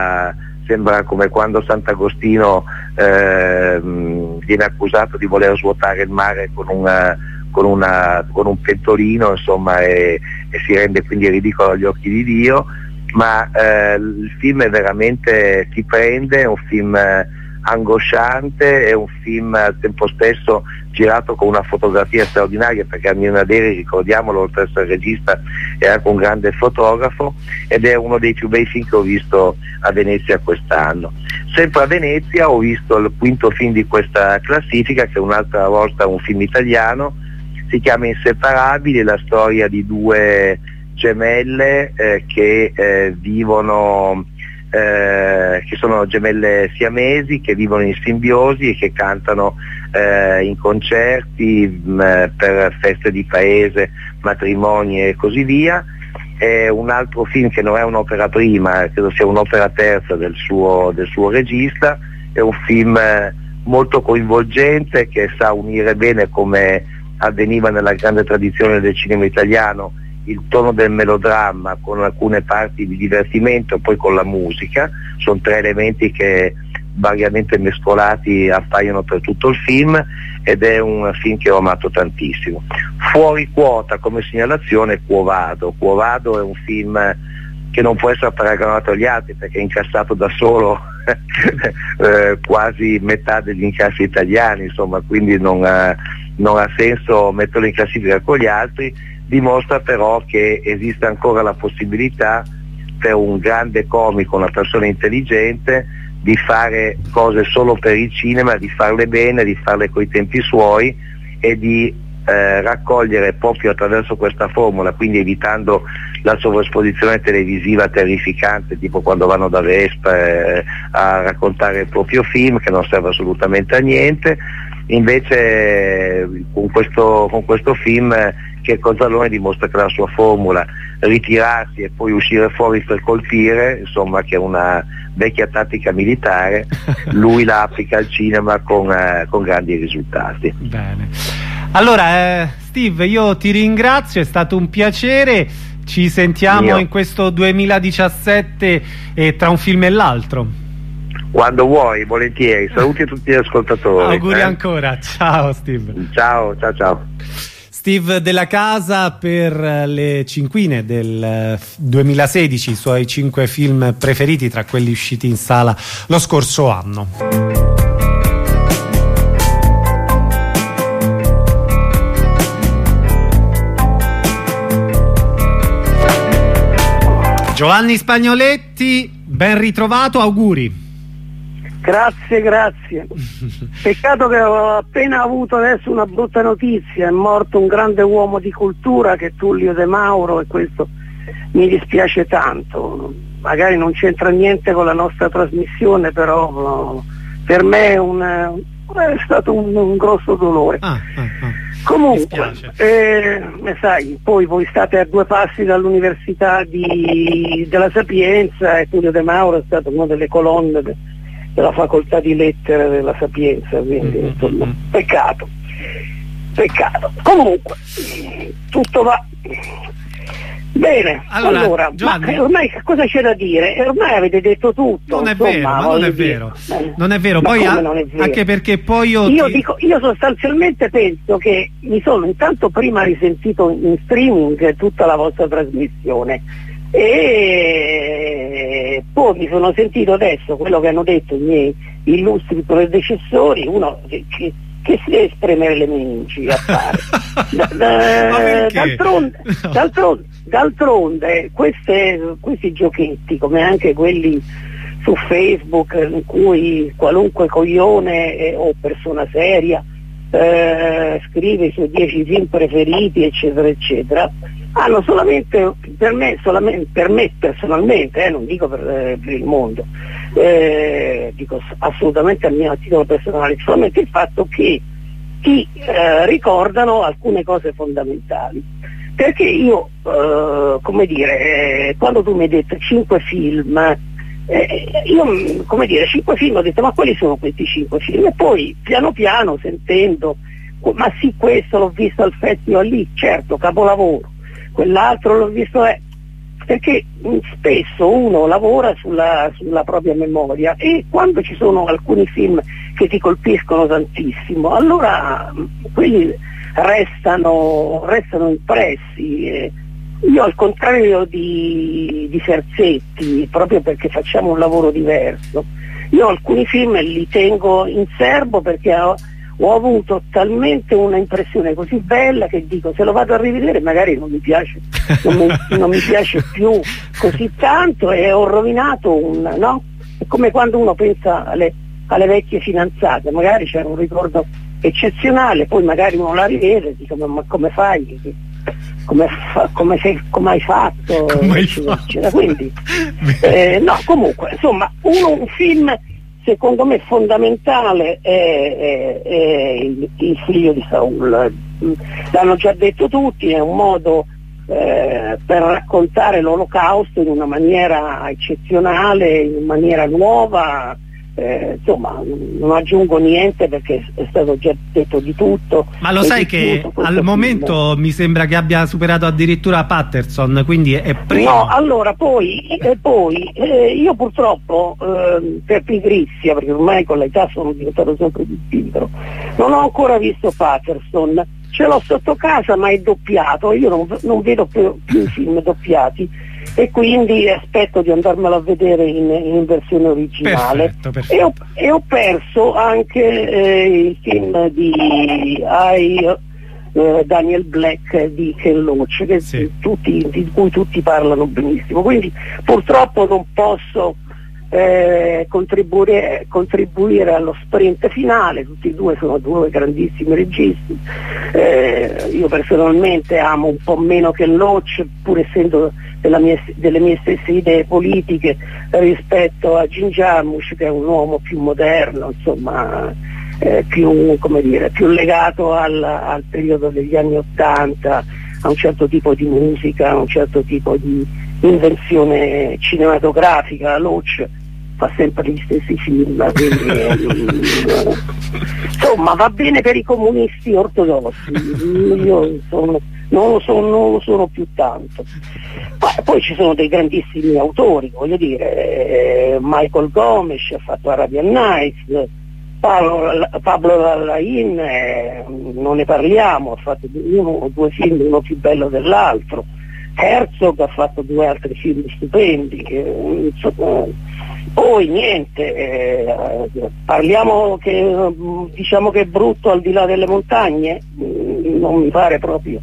come quando Sant'Agostino viene accusato di voler svuotare il mare con un pentolino, insomma, e si rende quindi ridicolo agli occhi di Dio, ma il film è veramente, ti prende, è un film angosciante, è un film al tempo stesso girato con una fotografia straordinaria, perché Amir Naderi, ricordiamolo, oltre ad essere regista è anche un grande fotografo, ed è uno dei più bei film che ho visto a Venezia quest'anno. Sempre a Venezia ho visto il quinto film di questa classifica, che è un'altra volta un film italiano, si chiama Inseparabili, la storia di due gemelle che sono gemelle siamesi, che vivono in simbiosi e che cantano in concerti per feste di paese, matrimoni e così via. È un altro film che non è un'opera prima, credo sia un'opera terza del suo regista. È un film molto coinvolgente, che sa unire bene, come avveniva nella grande tradizione del cinema italiano, il tono del melodramma con alcune parti di divertimento e poi con la musica. Sono tre elementi che variamente mescolati appaiono per tutto il film, ed è un film che ho amato tantissimo. Fuori quota come segnalazione Quo Vado. Quo Vado è un film che non può essere paragonato agli altri, perché è incassato da solo quasi metà degli incassi italiani, insomma, quindi non ha senso metterlo in classifica con gli altri. Dimostra però che esiste ancora la possibilità per un grande comico, una persona intelligente, di fare cose solo per il cinema, di farle bene, di farle coi tempi suoi, e di raccogliere proprio attraverso questa formula, quindi evitando la sovraesposizione televisiva terrificante, tipo quando vanno da Vespa a raccontare il proprio film, che non serve assolutamente a niente. Invece con questo film che Cozzalone dimostra che la sua formula, ritirarsi e poi uscire fuori per colpire, insomma, che è una vecchia tattica militare, lui la applica al cinema con grandi risultati. Bene. Allora Steve, io ti ringrazio, è stato un piacere, ci sentiamo in questo 2017 tra un film e l'altro. Quando vuoi, volentieri. Saluti a tutti gli ascoltatori. Auguri ancora, ciao Steve. Ciao. Steve Della Casa per le cinquine del 2016, i suoi 5 film preferiti tra quelli usciti in sala lo scorso anno. Giovanni Spagnoletti, ben ritrovato, auguri. Grazie. Peccato che ho appena avuto adesso una brutta notizia, è morto un grande uomo di cultura che è Tullio De Mauro, e questo mi dispiace tanto. Magari non c'entra niente con la nostra trasmissione, però per me è stato un grosso dolore. Comunque, sai, poi voi state a 2 passi dall'Università della Sapienza e Tullio De Mauro è stato una delle colonne della facoltà di lettere della Sapienza, quindi insomma, peccato. Comunque, tutto va bene. Allora Giovanni, ormai cosa c'è da dire? Ormai avete detto tutto. Non è vero. Poi non è vero? Anche perché poi io sostanzialmente penso che mi sono intanto prima risentito in streaming tutta la vostra trasmissione e poi mi sono sentito adesso quello che hanno detto i miei illustri predecessori, uno che si deve spremere le meningi a fare. D'altronde questi giochetti, come anche quelli su Facebook in cui qualunque coglione o persona seria scrive i suoi 10 film preferiti eccetera eccetera, hanno solamente per me personalmente, non dico per il mondo, dico assolutamente a mio titolo personale, solamente il fatto che ti ricordano alcune cose fondamentali, perché io quando tu mi hai detto 5 film, io 5 film ho detto ma quali sono questi 5 film? E poi piano piano sentendo, ma sì, questo l'ho visto al festival lì, certo, capolavoro, quell'altro l'ho visto, perché spesso uno lavora sulla propria memoria e quando ci sono alcuni film che ti colpiscono tantissimo, allora quelli restano impressi. Io al contrario di Serzetti, proprio perché facciamo un lavoro diverso, io alcuni film li tengo in serbo perché ho avuto talmente una impressione così bella che dico, se lo vado a rivedere magari non mi piace più così tanto e ho rovinato no? È come quando uno pensa alle vecchie fidanzate, magari c'era un ricordo eccezionale, poi magari uno la rivede e dice ma come fai? Come hai fatto? Quindi no, comunque insomma un film secondo me fondamentale è il figlio di Saul. L'hanno già detto tutti, è un modo per raccontare l'Olocausto in una maniera eccezionale, in maniera nuova, insomma non aggiungo niente perché è stato già detto di tutto. Ma lo sai che al momento mi sembra che abbia superato addirittura Patterson, quindi è primo. No, allora poi io purtroppo per pigrizia, perché ormai con l'età sono diventato sempre più pigro, non ho ancora visto Patterson, ce l'ho sotto casa ma è doppiato, io non vedo più film doppiati e quindi aspetto di andarmelo a vedere in versione originale. Perfetto. E ho perso anche il film di Daniel Black di Ken Loach di cui tutti parlano benissimo, quindi purtroppo non posso contribuire allo sprint finale. Tutti e due sono 2 grandissimi registi, io personalmente amo un po' meno Ken Loach pur essendo delle mie stesse idee politiche rispetto a Jim Jarmusch, che è un uomo più moderno, insomma più legato al periodo degli anni *80, a un certo tipo di musica, a un certo tipo di invenzione cinematografica. Loach fa sempre gli stessi film, quindi insomma va bene per i comunisti ortodossi, io non lo sono più tanto. Poi ci sono dei grandissimi autori, voglio dire, Michael Gomes ha fatto Arabian Nights, Pablo Larraín, non ne parliamo, ha fatto 1 o 2 film, uno più bello dell'altro. Herzog ha fatto 2 altri film stupendi, poi niente, parliamo diciamo che è brutto Al di là delle montagne, non mi pare proprio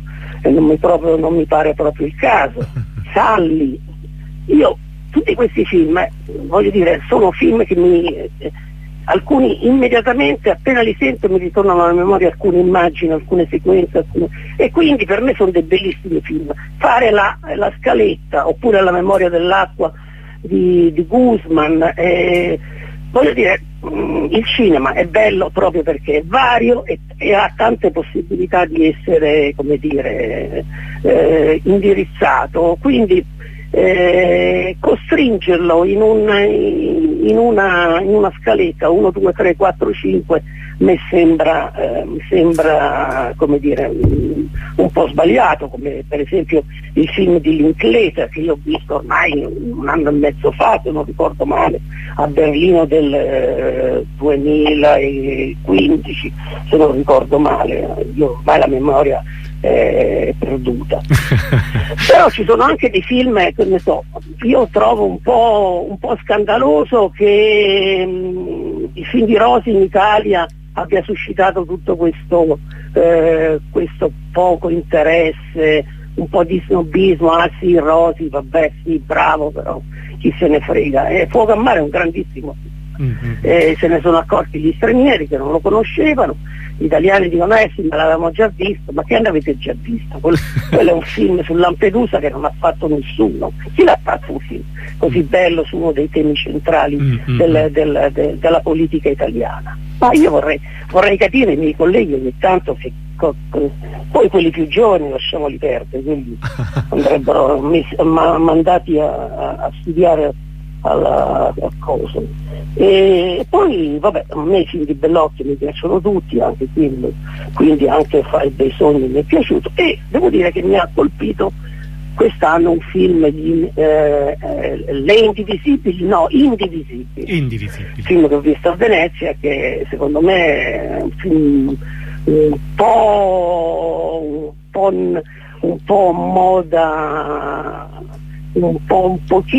il caso. Sully, io tutti questi film, voglio dire, sono film che alcuni immediatamente appena li sento mi ritornano alla memoria alcune immagini, alcune sequenze, e quindi per me sono dei bellissimi film. Fare la scaletta oppure La memoria dell'acqua di Guzman, voglio dire, il cinema è bello proprio perché è vario e ha tante possibilità di essere, come dire, indirizzato, quindi costringerlo in una scaletta 1, 2, 3, 4, 5 mi sembra come dire un po' sbagliato, come per esempio il film di Linklater che io ho visto ormai un anno e mezzo fa, se non ricordo male, a Berlino del 2015, se non ricordo male, io ormai la memoria è perduta. Però ci sono anche dei film che ne so, io trovo un po' scandaloso che il film di Rosi in Italia abbia suscitato tutto questo poco interesse, un po' di snobismo. Ah sì, Rosi, vabbè sì, bravo, però chi se ne frega. Fuoco a mare è un grandissimo film. Se ne sono accorti gli stranieri che non lo conoscevano, gli italiani dicono sì, ma l'avevamo già visto. Ma che ne avete già visto? Quello è un film su Lampedusa che non ha fatto nessuno. Chi l'ha fatto un film così bello su uno dei temi centrali della politica italiana? Ma io vorrei capire i miei colleghi ogni tanto che poi quelli più giovani lasciamoli perdere, quelli andrebbero mandati a studiare a cosa. E poi vabbè, a me i film di Bellocchio mi piacciono tutti, anche quindi anche Fai bei sogni mi è piaciuto, e devo dire che mi ha colpito quest'anno un film di Le Indivisibili, film che ho visto a Venezia, che secondo me è un film un po' moda, un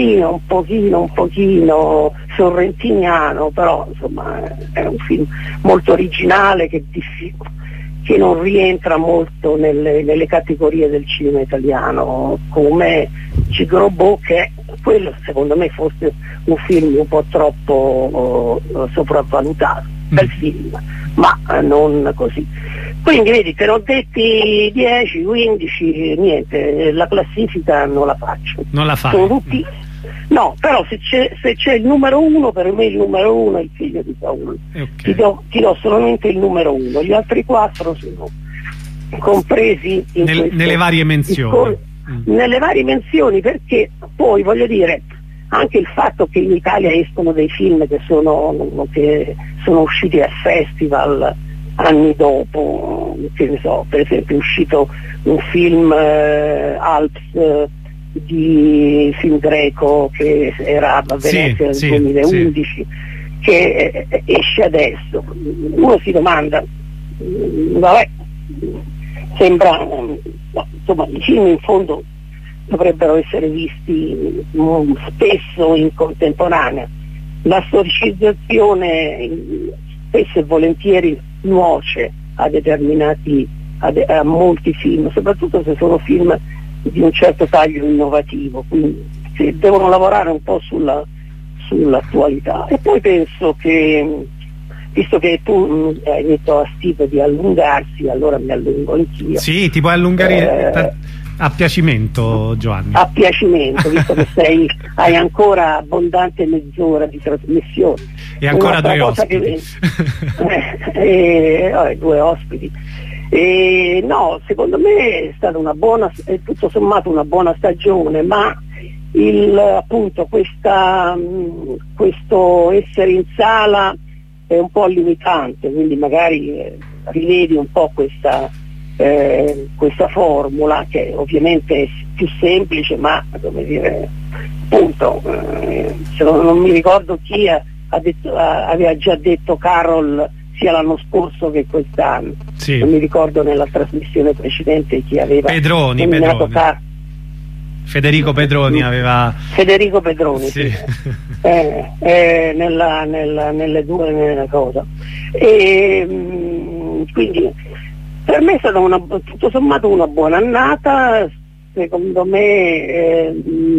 pochino sorrentiniano, però insomma è un film molto originale che non rientra molto nelle categorie del cinema italiano, come Gigrobò, che quello secondo me fosse un film un po' troppo sopravvalutato, bel film, ma non così. Quindi vedi, te ne ho detti 10, 15, niente, la classifica non la faccio. Non la fai? Sono tutti. No, però se c'è il numero uno, per me il numero uno è il figlio di Saul. Okay. Ti do solamente il numero uno, gli altri 4 sono compresi nelle varie menzioni. Nelle varie menzioni, perché poi voglio dire, anche il fatto che in Italia escono dei film che sono usciti al festival anni dopo, che ne so, per esempio è uscito un film Alps di film greco che era a Venezia nel 2011, che esce adesso. Uno si domanda, vabbè, sembra, insomma, i film in fondo dovrebbero essere visti spesso in contemporanea. La storicizzazione spesso e volentieri nuoce a molti film, soprattutto se sono film di un certo taglio innovativo, quindi devono lavorare un po' sull'attualità. E poi penso che, visto che tu hai detto a Steve di allungarsi, allora mi allungo anch'io. Sì, ti puoi allungare a piacimento, Giovanni. A piacimento, visto che hai ancora abbondante mezz'ora di trasmissione. E ancora 2 ospiti. Due ospiti. No, secondo me è stata tutto sommato una buona stagione, ma appunto questo essere in sala è un po' limitante, quindi magari rivedi un po' questa formula, che ovviamente è più semplice, ma come dire, appunto, se non mi ricordo chi aveva già detto Carol sia l'anno scorso che quest'anno, sì. Non mi ricordo nella trasmissione precedente chi aveva Pedroni. Federico Pedroni aveva. Federico Pedroni, sì. Nelle due nella cosa. Quindi per me è stata tutto sommato una buona annata, secondo me.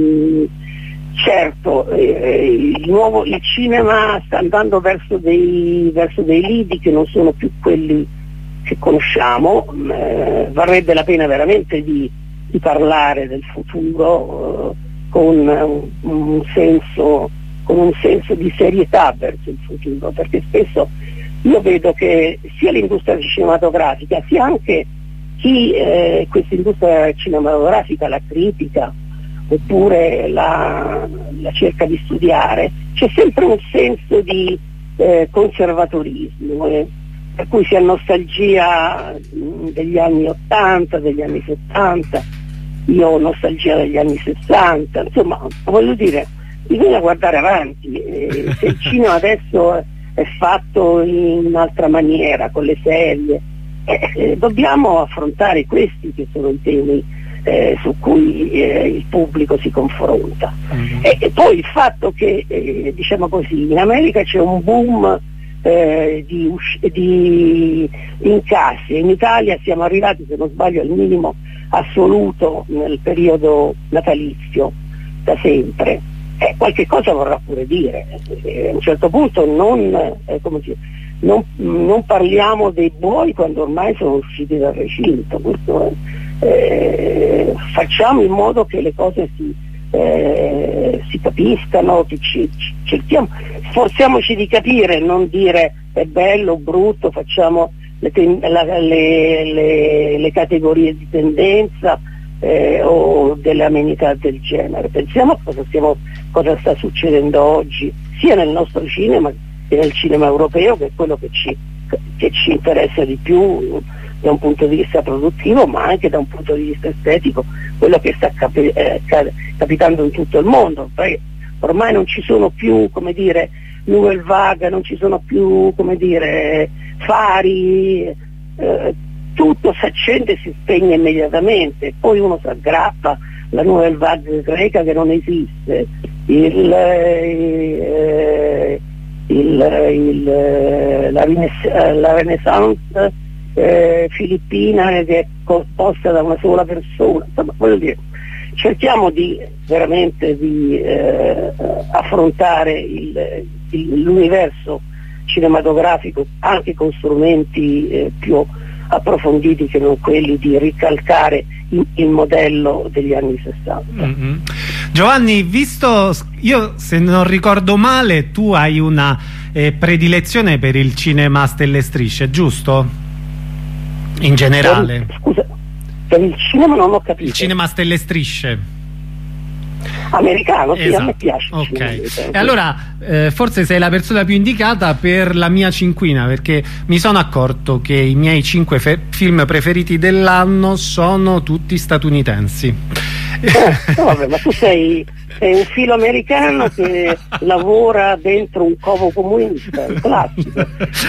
Certo, il cinema sta andando verso dei lidi che non sono più quelli che conosciamo, varrebbe la pena veramente di parlare del futuro con un senso con un senso di serietà verso il futuro, perché spesso io vedo che sia l'industria cinematografica sia anche chi questa industria cinematografica la critica oppure la cerca di studiare, c'è sempre un senso di conservatorismo, per cui si ha nostalgia degli anni 80, degli anni 70, io ho nostalgia degli anni 60, insomma voglio dire, bisogna guardare avanti, se il cinema adesso è fatto in un'altra maniera, con le serie, dobbiamo affrontare questi che sono i temi su cui il pubblico si confronta. E poi il fatto che diciamo così, in America c'è un boom di incassi, in Italia siamo arrivati, se non sbaglio, al minimo assoluto nel periodo natalizio da sempre. Qualche cosa vorrà pure dire, a un certo punto non parliamo dei buoi quando ormai sono usciti dal recinto, facciamo in modo che le cose si capiscano, sforziamoci di capire, non dire è bello o brutto, facciamo le categorie di tendenza o delle amenità del genere. Pensiamo a cosa sta succedendo oggi sia nel nostro cinema che nel cinema europeo, che è quello che ci interessa di più da un punto di vista produttivo, ma anche da un punto di vista estetico, quello che sta capitando in tutto il mondo. Poi ormai non ci sono più, come dire, Nouvelle Vague, non ci sono più, come dire, fari, tutto si accende e si spegne immediatamente, poi uno si aggrappa la Nouvelle Vague greca che non esiste, la Renaissance filippina che è composta da una sola persona. Insomma, voglio dire, cerchiamo veramente di affrontare l'universo cinematografico anche con strumenti più approfonditi che non quelli di ricalcare il modello degli anni 60. Giovanni, io se non ricordo male tu hai una predilezione per il cinema a stelle e strisce, giusto? In generale. Scusa, per il cinema non ho capito. Il cinema a stelle e strisce americano, sì, esatto. A me piace. Ok, e allora forse sei la persona più indicata per la mia cinquina, perché mi sono accorto che i miei 5 film preferiti dell'anno sono tutti statunitensi. No, vabbè, ma tu sei un filo americano che lavora dentro un covo comunista, un classico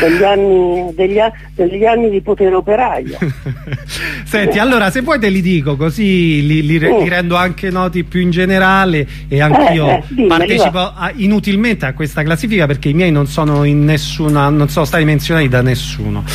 degli anni di potere operaio. Senti, allora se vuoi te li dico, così li rendo anche noti più in generale, e anch'io partecipo inutilmente a questa classifica perché i miei non sono in nessuna, non sono stati menzionati da nessuno.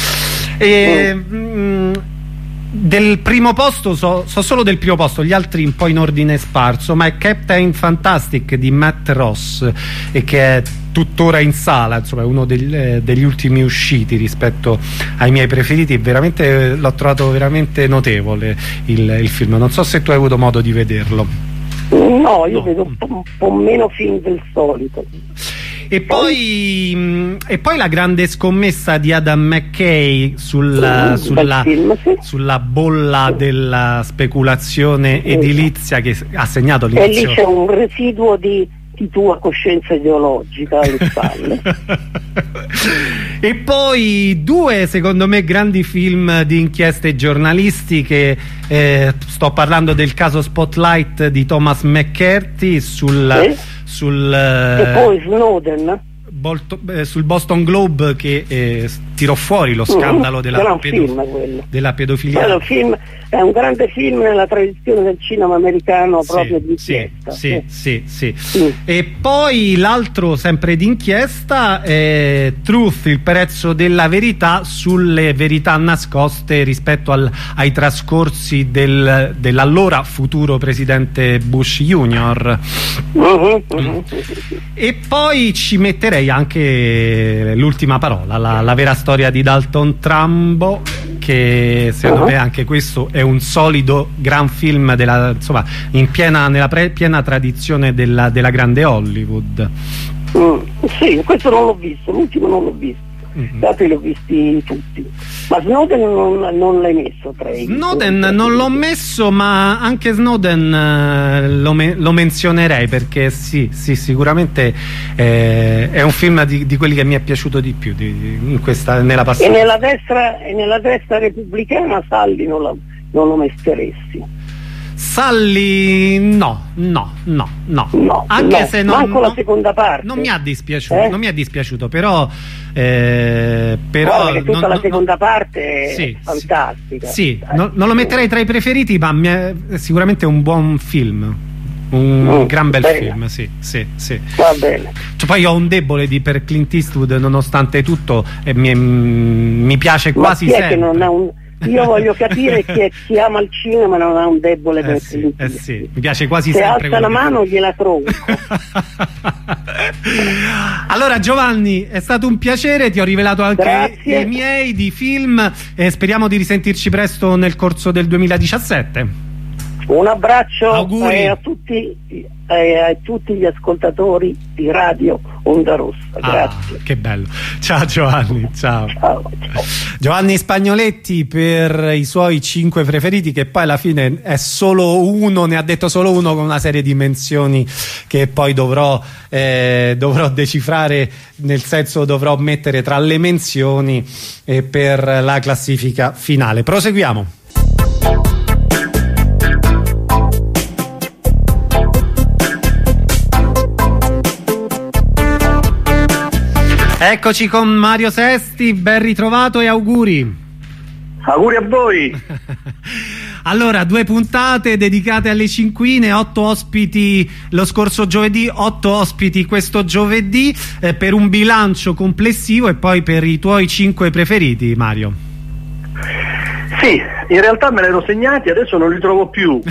Del primo posto so solo del primo posto, gli altri un po' in ordine sparso, ma è Captain Fantastic di Matt Ross, e che è tuttora in sala, insomma è uno degli ultimi usciti rispetto ai miei preferiti. Veramente l'ho trovato veramente notevole il film. Non so se tu hai avuto modo di vederlo. No, io vedo un po' meno film del solito. E poi la grande scommessa di Adam McKay sulla bolla della speculazione edilizia che ha segnato l'inizio. E lì c'è un residuo di tua coscienza ideologica alle spalle. E poi 2 secondo me grandi film di inchieste giornalistiche, sto parlando del caso Spotlight di Thomas McCarthy e poi Snowden sul Boston Globe che tirò fuori lo scandalo della pedofilia. Quello film è un grande film nella tradizione del cinema americano, proprio di inchiesta. Sì. E poi l'altro sempre di inchiesta è Truth, il prezzo della verità, sulle verità nascoste rispetto ai trascorsi dell'allora futuro presidente Bush Junior. E poi ci metterei anche l'ultima parola, la vera storia di Dalton Trumbo, anche secondo me anche questo è un solido gran film insomma, nella piena tradizione della grande Hollywood. Sì, questo non l'ho visto, l'ultimo non l'ho visto. Gli altri li ho visti tutti, ma Snowden non l'hai messo tra i Snowden non l'ho messo, ma anche Snowden lo menzionerei, perché sì, sicuramente è un film di quelli che mi è piaciuto di più nella passata. E nella destra repubblicana Sully non lo metteresti? Sully no, anche se manco la seconda parte non mi ha dispiaciuto, però guarda che tutta la seconda parte è fantastica. Sì, non lo metterei tra i preferiti, ma sicuramente è un buon film, un gran bel film, sì. Va bene. Poi ho un debole per Clint Eastwood, nonostante tutto, e mi piace quasi ma chi sempre. È che non ha io voglio capire chi ama il cinema non ha un debole per Clint Eastwood. Sì, mi piace quasi se sempre. Se alza la mano gliela trovo. Allora Giovanni, è stato un piacere, ti ho rivelato anche i miei di film e speriamo di risentirci presto nel corso del 2017. Un abbraccio a tutti gli ascoltatori di Radio Onda Rossa. Grazie. Che bello. Ciao Giovanni. Ciao. Giovanni Spagnoletti per i suoi 5 preferiti, che poi alla fine è solo uno, ne ha detto solo uno, con una serie di menzioni che poi dovrò decifrare, nel senso dovrò mettere tra le menzioni per la classifica finale. Proseguiamo. Eccoci con Mario Sesti, ben ritrovato e auguri. Auguri a voi. Allora, 2 puntate dedicate alle cinquine, 8 ospiti lo scorso giovedì, 8 ospiti questo giovedì, per un bilancio complessivo e poi per i tuoi 5 preferiti, Mario. Sì, in realtà me li ero segnati, adesso non li trovo più.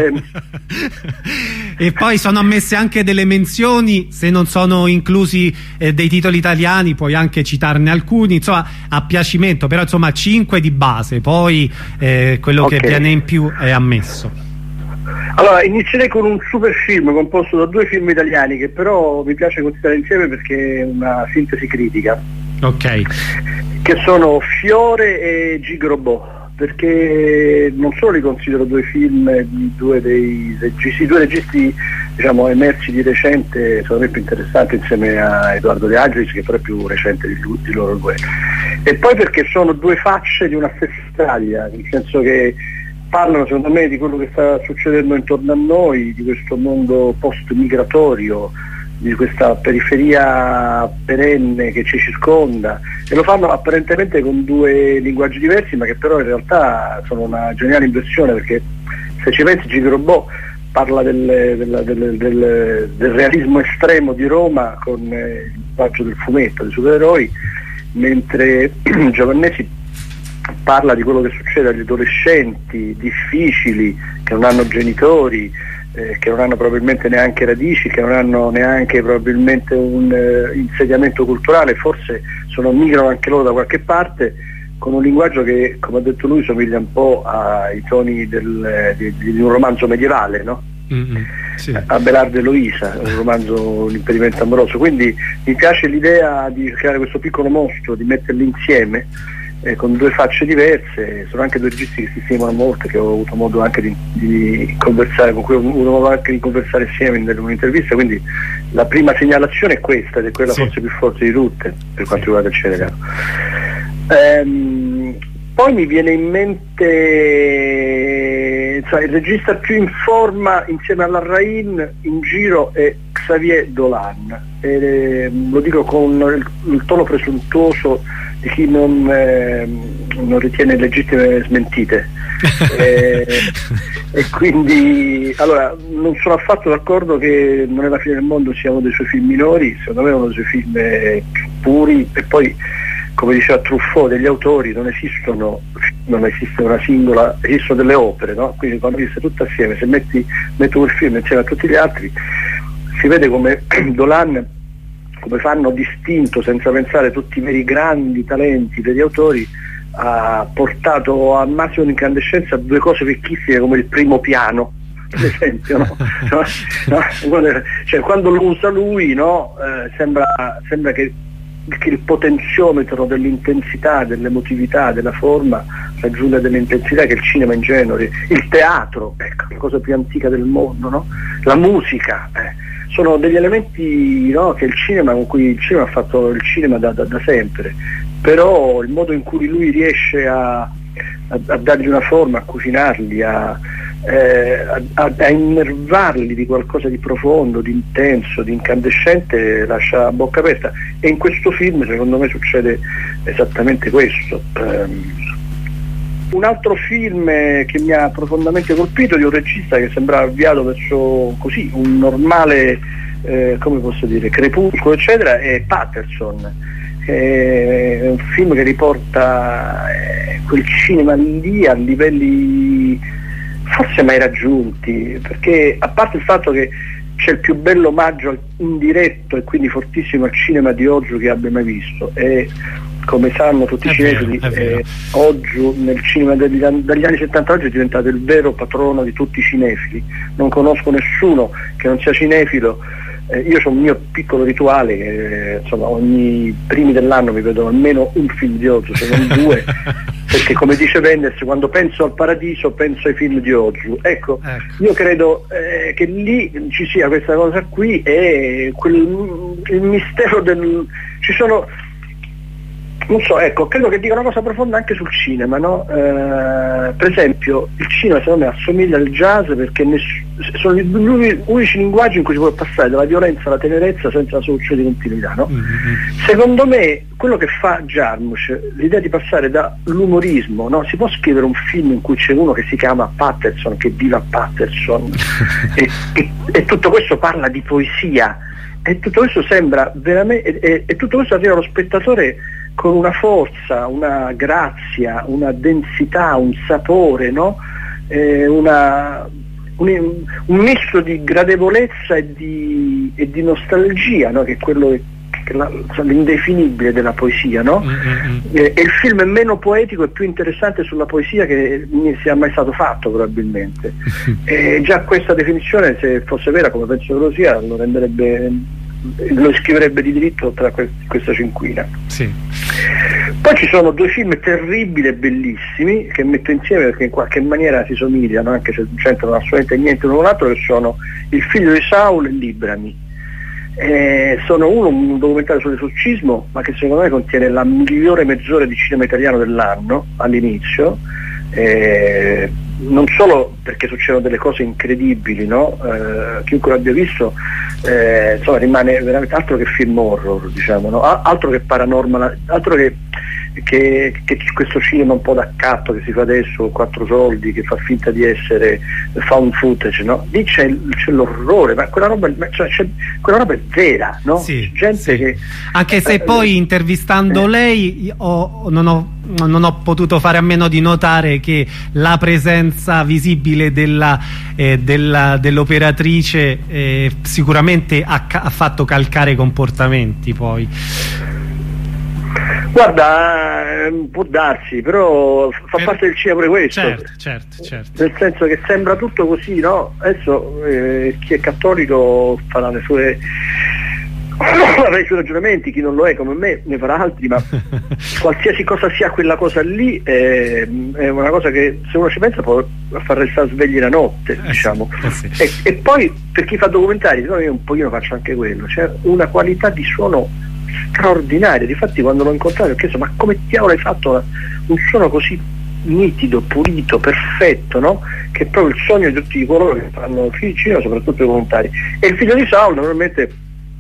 E poi sono ammesse anche delle menzioni, se non sono inclusi dei titoli italiani puoi anche citarne alcuni, insomma a piacimento, però insomma 5 di base, poi quello che viene in più è ammesso. Allora, inizierei con un super film composto da 2 film italiani che però mi piace considerare insieme perché è una sintesi critica. Ok. Che sono Fiore e Gigrobò, perché non solo li considero 2 film di due registi diciamo emersi di recente, secondo me più interessanti, insieme a Edoardo De Angelis, che però è più recente di loro due, e poi perché sono 2 facce di una stessa Italia, nel senso che parlano secondo me di quello che sta succedendo intorno a noi, di questo mondo post-migratorio, di questa periferia perenne che ci circonda, e lo fanno apparentemente con 2 linguaggi diversi, ma che però in realtà sono una geniale inversione, perché se ci pensi Gigrobò parla del realismo estremo di Roma con il linguaggio del fumetto, dei supereroi, mentre Giovannesi parla di quello che succede agli adolescenti difficili, che non hanno genitori, che non hanno probabilmente neanche radici, che non hanno neanche probabilmente un insediamento culturale, forse migrano anche loro da qualche parte, con un linguaggio che, come ha detto lui, somiglia un po' ai toni di un romanzo medievale, no? Sì. Abelardo e Eloisa, un romanzo, l'impedimento amoroso. Quindi mi piace l'idea di creare questo piccolo mostro, di metterli insieme con 2 facce diverse. Sono anche 2 registi che si stimano molto, che ho avuto modo anche di conversare, con cui ho avuto modo anche di conversare insieme in un'intervista, quindi la prima segnalazione è questa, ed è quella forse più forte di tutte per quanto riguarda il cinema. Poi mi viene in mente il regista più in forma insieme alla Larraín in giro è Xavier Dolan, lo dico con il tono presuntuoso di chi non ritiene legittime smentite. E quindi allora non sono affatto d'accordo che Non è la fine del mondo sia uno dei suoi film minori, secondo me è uno dei suoi film più puri, e poi, come diceva Truffaut, degli autori non esiste una singola, esistono delle opere, no? Quindi quando viste tutte assieme, se metto quel film insieme a tutti gli altri, si vede come Dolan, come fanno distinto, senza pensare, tutti i veri grandi talenti degli autori, ha portato al massimo di incandescenza due cose vecchissime come il primo piano, per esempio, no? Cioè, quando lo usa lui, no? Sembra che il potenziometro dell'intensità, dell'emotività, della forma raggiunge delle intensità che il cinema in genere, il teatro, ecco, la cosa più antica del mondo, no? La musica, sono degli elementi, no, che il cinema, con cui il cinema ha fatto il cinema da sempre, però il modo in cui lui riesce a dargli una forma, a cucinarli, a innervarli di qualcosa di profondo, di intenso, di incandescente, lascia a bocca aperta, e in questo film secondo me succede esattamente questo. Un altro film che mi ha profondamente colpito, di un regista che sembrava avviato verso così un normale come posso dire, crepuscolo eccetera, è Patterson. È un film che riporta quel cinema lì a livelli forse mai raggiunti, perché a parte il fatto che c'è il più bello omaggio indiretto e quindi fortissimo al cinema di oggi che abbia mai visto, e come sanno tutti i cinesi, oggi nel cinema dagli anni 70 oggi è diventato il vero patrono di tutti i cinefili. Non conosco nessuno che non sia cinefilo. Io ho un mio piccolo rituale che insomma ogni primi dell'anno mi vedo almeno un film di Ozu, se non due, perché come dice Wenders, quando penso al paradiso penso ai film di Ozu. Ecco, io credo che lì ci sia questa cosa qui, e il mistero ci sono, non so, ecco, credo che dica una cosa profonda anche sul cinema, no? Per esempio il cinema secondo me assomiglia al jazz perché sono gli unici linguaggi in cui si può passare dalla violenza alla tenerezza senza la soluzione di continuità, no? Secondo me quello che fa Jarmusch, l'idea di passare dall'umorismo, no? Si può scrivere un film in cui c'è uno che si chiama Patterson, che viva Patterson e tutto questo parla di poesia, e tutto questo sembra veramente, e tutto questo arriva allo spettatore con una forza, una grazia, una densità, un sapore, no? Un misto di gradevolezza e di nostalgia, no? Che è quello l'indefinibile della poesia, no? E il film è meno poetico e più interessante sulla poesia che sia mai stato fatto probabilmente. E già questa definizione, se fosse vera come penso che lo sia, lo iscriverebbe di diritto tra questa cinquina. Sì. Poi ci sono due film terribili e bellissimi che metto insieme perché in qualche maniera si somigliano, anche se non c'entrano assolutamente niente l'uno con l'altro, che sono Il figlio di Saul e Librami. Sono un documentario sull'esorcismo, ma che secondo me contiene la migliore mezz'ora di cinema italiano dell'anno all'inizio, non solo perché succedono delle cose incredibili, no? Chiunque l'abbia visto insomma rimane veramente altro che film horror, diciamo, no? Altro che paranormal, altro che questo cinema un po' d'accatto che si fa adesso, quattro soldi, che fa finta di essere found footage, no? Lì c'è l'orrore, ma quella roba è vera, no? Sì, gente sì. Che anche se poi intervistando lei non ho potuto fare a meno di notare che la presenza visibile dell'operatrice sicuramente ha fatto calcare comportamenti poi. Guarda, può darsi, però fa parte del cinema pure questo. Certo. Nel senso che sembra tutto così, no? Adesso chi è cattolico farà i suoi ragionamenti, chi non lo è come me ne farà altri, ma qualsiasi cosa sia quella cosa lì è una cosa che se uno ci pensa può far restare svegli la notte, diciamo. Sì. E poi per chi fa documentari, io un pochino faccio anche quello, c'è una qualità di suono straordinaria. Difatti quando l'ho incontrato ho chiesto: ma come diavolo hai fatto un suono così nitido, pulito, perfetto, no? Che è proprio il sogno di tutti coloro che fanno film cinema, soprattutto i documentari. E Il figlio di Saul normalmente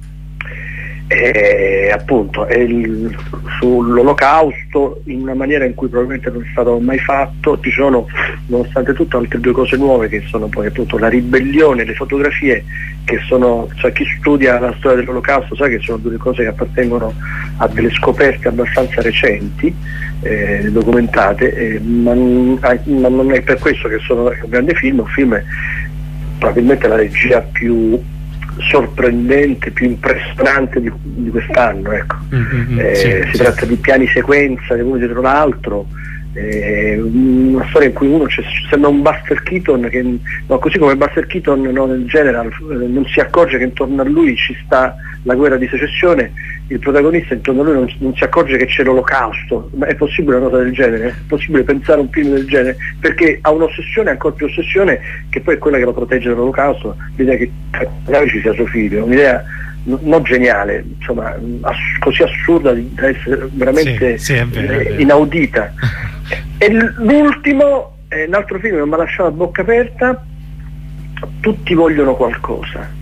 appunto è sull'olocausto in una maniera in cui probabilmente non è stato mai fatto. Ci sono, nonostante tutto, altre due cose nuove che sono poi appunto la ribellione e le fotografie, che sono, cioè chi studia la storia dell'olocausto sa che sono due cose che appartengono a delle scoperte abbastanza recenti, documentate, ma non è per questo che sono un grande film. Un film probabilmente la regia più sorprendente, più impressionante di quest'anno, ecco. Si tratta di piani sequenza uno dietro l'altro, una storia in cui uno sembra un Buster Keaton così come Buster Keaton nel General non si accorge che intorno a lui ci sta la guerra di secessione, il protagonista intorno a lui non si accorge che c'è l'olocausto. Ma è possibile una cosa del genere? È possibile pensare un film del genere? Perché ha un'ossessione, ancora più ossessione, che poi è quella che lo protegge dall'olocausto, l'idea che ci sia suo figlio, un'idea non geniale, insomma, così assurda da essere veramente inaudita. E l'ultimo è un altro film che mi ha lasciato a bocca aperta, Tutti vogliono qualcosa.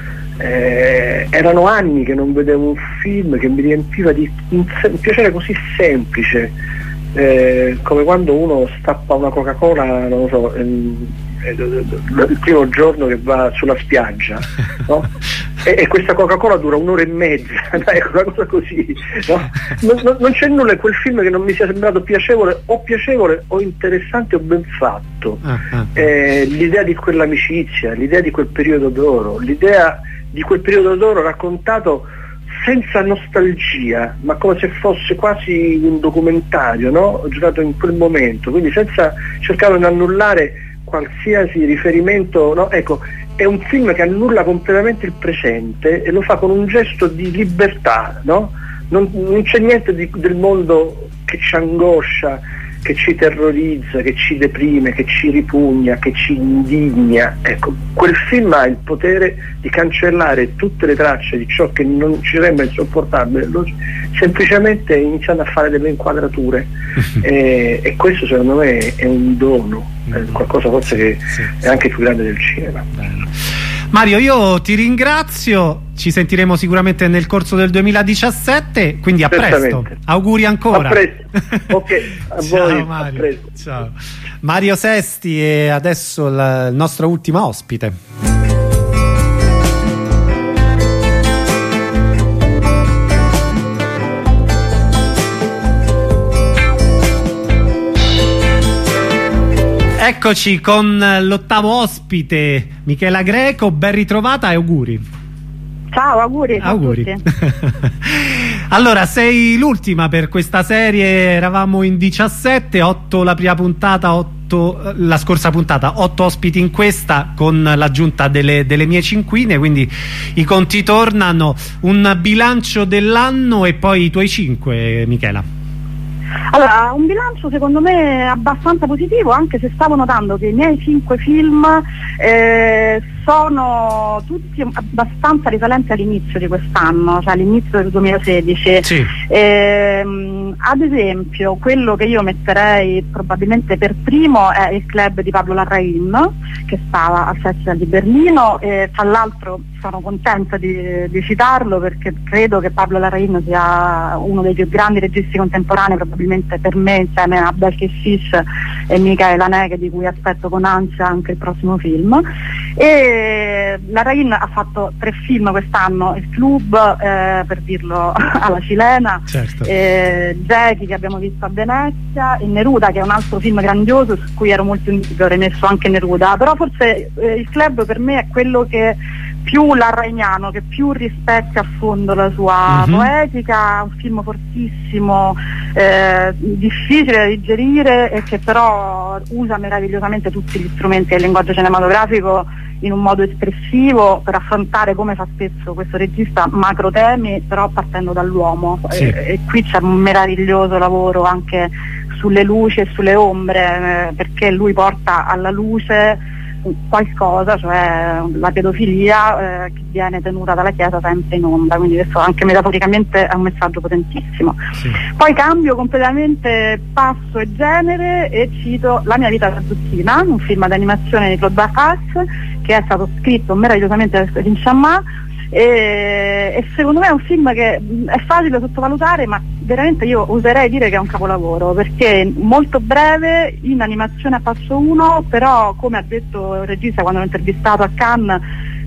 Erano anni che non vedevo un film che mi riempiva di un piacere così semplice, come quando uno stappa una Coca-Cola, non lo so, il primo giorno che va sulla spiaggia, no? E questa Coca-Cola dura 1 ora e mezza, dai, una cosa così, no? Non c'è nulla in quel film che non mi sia sembrato piacevole o interessante o ben fatto. L'idea di quell'amicizia, l'idea di quel periodo d'oro, l'idea di quel periodo d'oro raccontato senza nostalgia, ma come se fosse quasi un documentario, no? Girato in quel momento, quindi senza cercare di annullare qualsiasi riferimento, no? Ecco, è un film che annulla completamente il presente e lo fa con un gesto di libertà, no? Non c'è niente del mondo che ci angoscia, che ci terrorizza, che ci deprime, che ci ripugna, che ci indigna. Ecco, quel film ha il potere di cancellare tutte le tracce di ciò che non ci sembra insopportabile, semplicemente iniziando a fare delle inquadrature. E questo secondo me è un dono, è qualcosa forse che è anche più grande del cinema. Mario, io ti ringrazio, ci sentiremo sicuramente nel corso del 2017, quindi a presto. Auguri ancora. A presto. Ok, a ciao, voi. Mario. A presto. Ciao. Mario Sesti è adesso il nostro ultimo ospite. Eccoci con l'ottavo ospite, Michela Greco, ben ritrovata e auguri. Ciao, auguri. Auguri. Allora, sei l'ultima per questa serie, eravamo in 17, 8 la prima puntata, 8 la scorsa puntata, 8 ospiti in questa con l'aggiunta delle mie cinquine, quindi i conti tornano. Un bilancio dell'anno e poi i tuoi 5, Michela. Allora, un bilancio secondo me abbastanza positivo, anche se stavo notando che i miei 5 film sono tutti abbastanza risalenti all'inizio di quest'anno, cioè all'inizio del 2016. Sì. Ad esempio, quello che io metterei probabilmente per primo è Il club di Pablo Larraín, che stava al Festival di Berlino, e tra l'altro sono contenta di citarlo perché credo che Pablo Larraín sia uno dei più grandi registi contemporanei, probabilmente per me, insieme a Belkis Fish e Michael Haneke, di cui aspetto con ansia anche il prossimo film. E Larraín ha fatto 3 film quest'anno: Il club, per dirlo alla cilena, certo. Jackie, che abbiamo visto a Venezia, e Neruda, che è un altro film grandioso su cui ero molto unito, avrei messo anche Neruda, però forse Il club per me è quello che più larrainiano, che più rispecchia a fondo la sua poetica, un film fortissimo, difficile da digerire e che però usa meravigliosamente tutti gli strumenti del linguaggio cinematografico in un modo espressivo per affrontare, come fa spesso questo regista, macro temi, però partendo dall'uomo. Sì. E qui c'è un meraviglioso lavoro anche sulle luci e sulle ombre, perché lui porta alla luce qualcosa, cioè la pedofilia che viene tenuta dalla Chiesa sempre in ombra, quindi questo anche metaforicamente è un messaggio potentissimo. Sì. Poi cambio completamente passo e genere e cito La mia vita da zucchina, un film d'animazione di Claude Barras che è stato scritto meravigliosamente da Céline Sciamma, e secondo me è un film che è facile da sottovalutare, ma veramente io oserei dire che è un capolavoro, perché è molto breve, in animazione a passo 1, però come ha detto il regista quando l'ho intervistato a Cannes,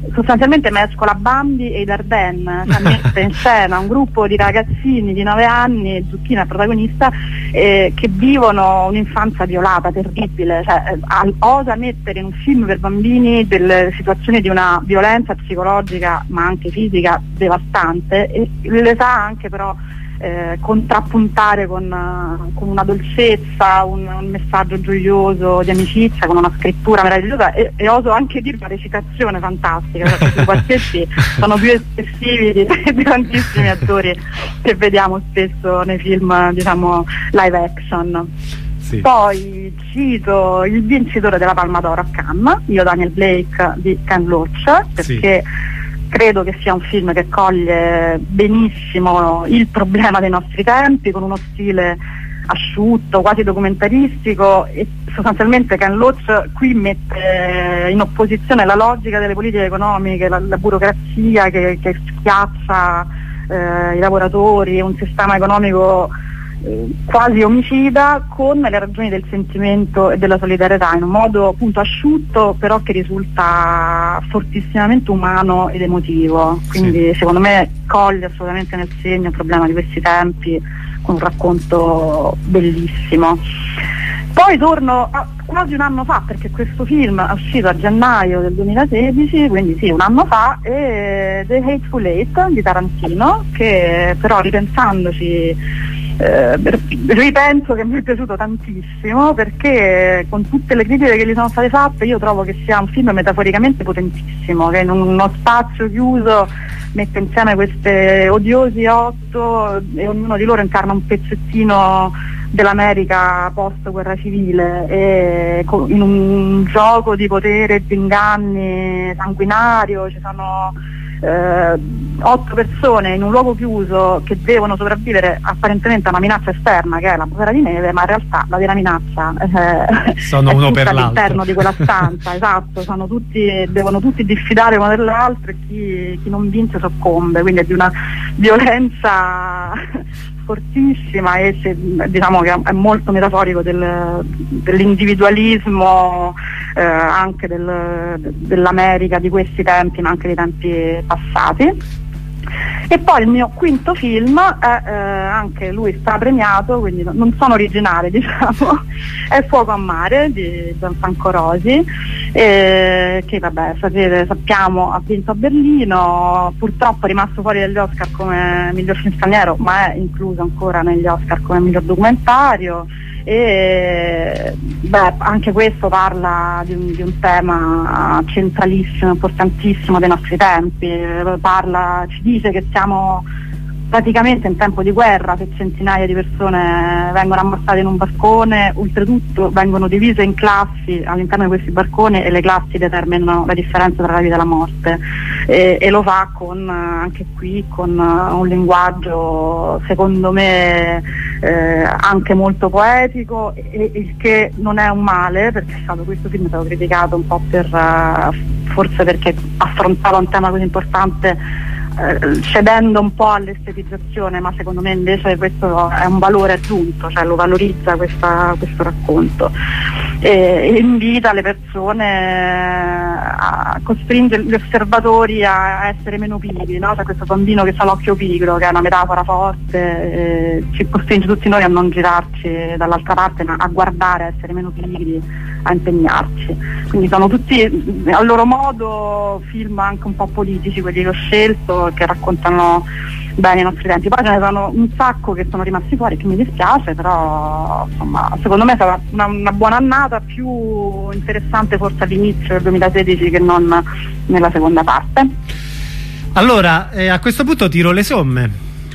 sostanzialmente mescola Bambi e i Dardenne, mette in scena un gruppo di ragazzini di 9 anni, Zucchina è protagonista, che vivono un'infanzia violata, terribile, cioè, osa mettere in un film per bambini delle situazioni di una violenza psicologica ma anche fisica devastante, e le sa anche però contrappuntare con una dolcezza, un messaggio gioioso di amicizia, con una scrittura meravigliosa e oso anche dire una recitazione fantastica, perché i pupazzetti sono più espressivi di tantissimi attori che vediamo spesso nei film, diciamo, live action. Sì. Poi cito il vincitore della Palma d'Oro a Cannes, Io Daniel Blake di Ken Loach, perché credo che sia un film che coglie benissimo il problema dei nostri tempi, con uno stile asciutto, quasi documentaristico, e sostanzialmente Ken Loach qui mette in opposizione la logica delle politiche economiche, la burocrazia che schiaccia i lavoratori, un sistema economico quasi omicida, con le ragioni del sentimento e della solidarietà, in un modo appunto asciutto, però che risulta fortissimamente umano ed emotivo, quindi secondo me coglie assolutamente nel segno il problema di questi tempi, con un racconto bellissimo. Poi torno a quasi un anno fa, perché questo film è uscito a gennaio del 2016, quindi sì, un anno fa, è The Hateful Eight di Tarantino, che però ripensandoci ripenso che mi è piaciuto tantissimo, perché con tutte le critiche che gli sono state fatte io trovo che sia un film metaforicamente potentissimo, che in uno spazio chiuso mette insieme queste odiosi 8 e ognuno di loro incarna un pezzettino dell'America post guerra civile, e in un gioco di potere e di inganni sanguinario ci sono 8 persone in un luogo chiuso che devono sopravvivere apparentemente a una minaccia esterna, che è la bufera di neve, ma in realtà la vera minaccia sono è uno tutta per l'altro all'interno di quella stanza. Esatto, devono tutti diffidare uno dell'altro, e chi non vince soccombe, quindi è di una violenza fortissima, e diciamo che è molto metaforico dell'individualismo anche dell'America di questi tempi, ma anche dei tempi passati. E poi il mio quinto film è anche lui strapremiato, quindi non sono originale, diciamo, è Fuoco a mare di Gianfranco Rosi, che vabbè, sappiamo ha vinto a Berlino, purtroppo è rimasto fuori dagli Oscar come miglior film straniero, ma è incluso ancora negli Oscar come miglior documentario. E anche questo parla di un tema centralissimo, importantissimo dei nostri tempi, ci dice che siamo praticamente in tempo di guerra, se centinaia di persone vengono ammazzate in un barcone, oltretutto vengono divise in classi all'interno di questi barconi, e le classi determinano la differenza tra la vita e la morte, e lo fa anche qui con un linguaggio secondo me anche molto poetico, e il che non è un male, perché questo film è stato criticato un po' forse perché affrontava un tema così importante cedendo un po' all'estetizzazione, ma secondo me invece questo è un valore aggiunto, cioè lo valorizza questo racconto, e invita le persone costringe gli osservatori a essere meno pigri, no? C'è questo bambino che ha l'occhio pigro, che è una metafora forte, ci costringe tutti noi a non girarci dall'altra parte, ma a guardare, a essere meno pigri, a impegnarci. Quindi sono tutti a loro modo film anche un po' politici quelli che ho scelto, che raccontano bene i nostri tempi. Poi ce ne sono un sacco che sono rimasti fuori, che mi dispiace, però insomma secondo me è stata una buona annata, più interessante forse all'inizio del 2016 che non nella seconda parte. Allora a questo punto tiro le somme,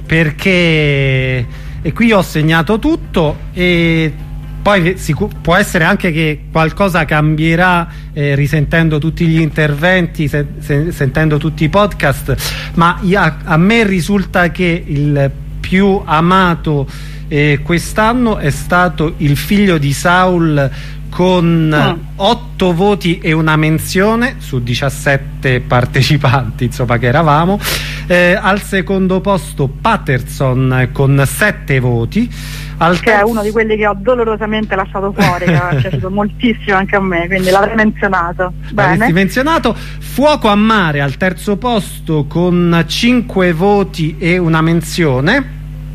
perché qui ho segnato tutto, e poi può essere anche che qualcosa cambierà risentendo tutti gli interventi, sentendo tutti i podcast, ma a me risulta che il più amato quest'anno è stato Il figlio di Saul, con 8 voti e una menzione su 17 partecipanti, insomma, che eravamo. Al secondo posto Patterson con 7 voti, che è uno di quelli che ho dolorosamente lasciato fuori, che è piaciuto moltissimo anche a me, quindi l'avrei menzionato. L'avresti menzionato. Fuoco a mare al terzo posto con 5 voti e una menzione.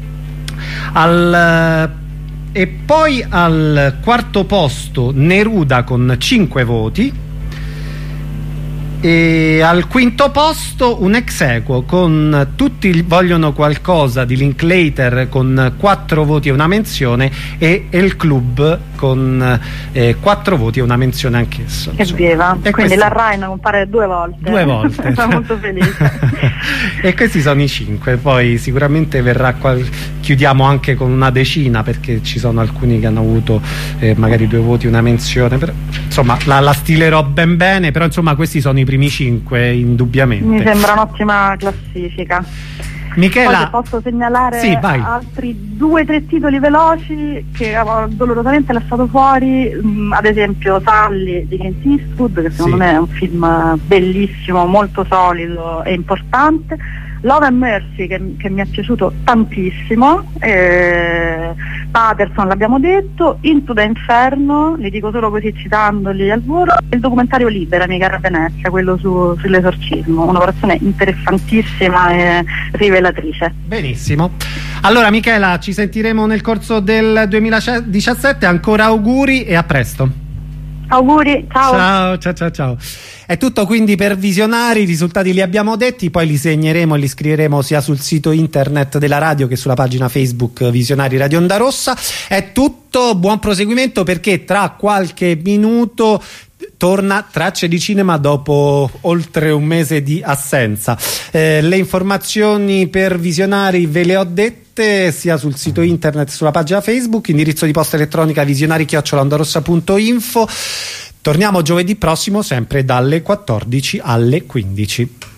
E poi al quarto posto Neruda con 5 voti. E al quinto posto un ex equo con Tutti vogliono qualcosa di Linklater con 4 voti e una menzione, e El Club con 4 voti e una menzione anch'esso. Evviva! Quindi la Rai non compare 2 volte. 2 volte. Sono molto felice. E questi sono i 5, poi sicuramente verrà chiudiamo anche con una decina, perché ci sono alcuni che hanno avuto magari 2 voti e una menzione, però, insomma la stilerò ben bene, però insomma questi sono i primi 5 indubbiamente. Mi sembra un'ottima classifica. Michela, poi posso segnalare altri 2 o 3 titoli veloci che ho dolorosamente lasciato fuori, ad esempio Sully di Clint Eastwood, che secondo me è un film bellissimo, molto solido e importante. Love and Mercy che mi è piaciuto tantissimo, Patterson l'abbiamo detto, Into the Inferno, li dico solo così citandoli al volo, il documentario Liberami, che era a Venezia, quello sull'esorcismo, un'operazione interessantissima e rivelatrice. Benissimo, allora Michela, ci sentiremo nel corso del 2017, ancora auguri e a presto. Auguri, ciao. Ciao. È tutto quindi per Visionari, i risultati li abbiamo detti, poi li segneremo e li scriveremo sia sul sito internet della radio che sulla pagina Facebook Visionari Radio Onda Rossa. È tutto, buon proseguimento, perché tra qualche minuto torna Tracce di Cinema dopo oltre un mese di assenza. Le informazioni per Visionari ve le ho dette sia sul sito internet che sulla pagina Facebook, indirizzo di posta elettronica visionari@ondarossa.info. Torniamo giovedì prossimo sempre dalle 14 alle 15.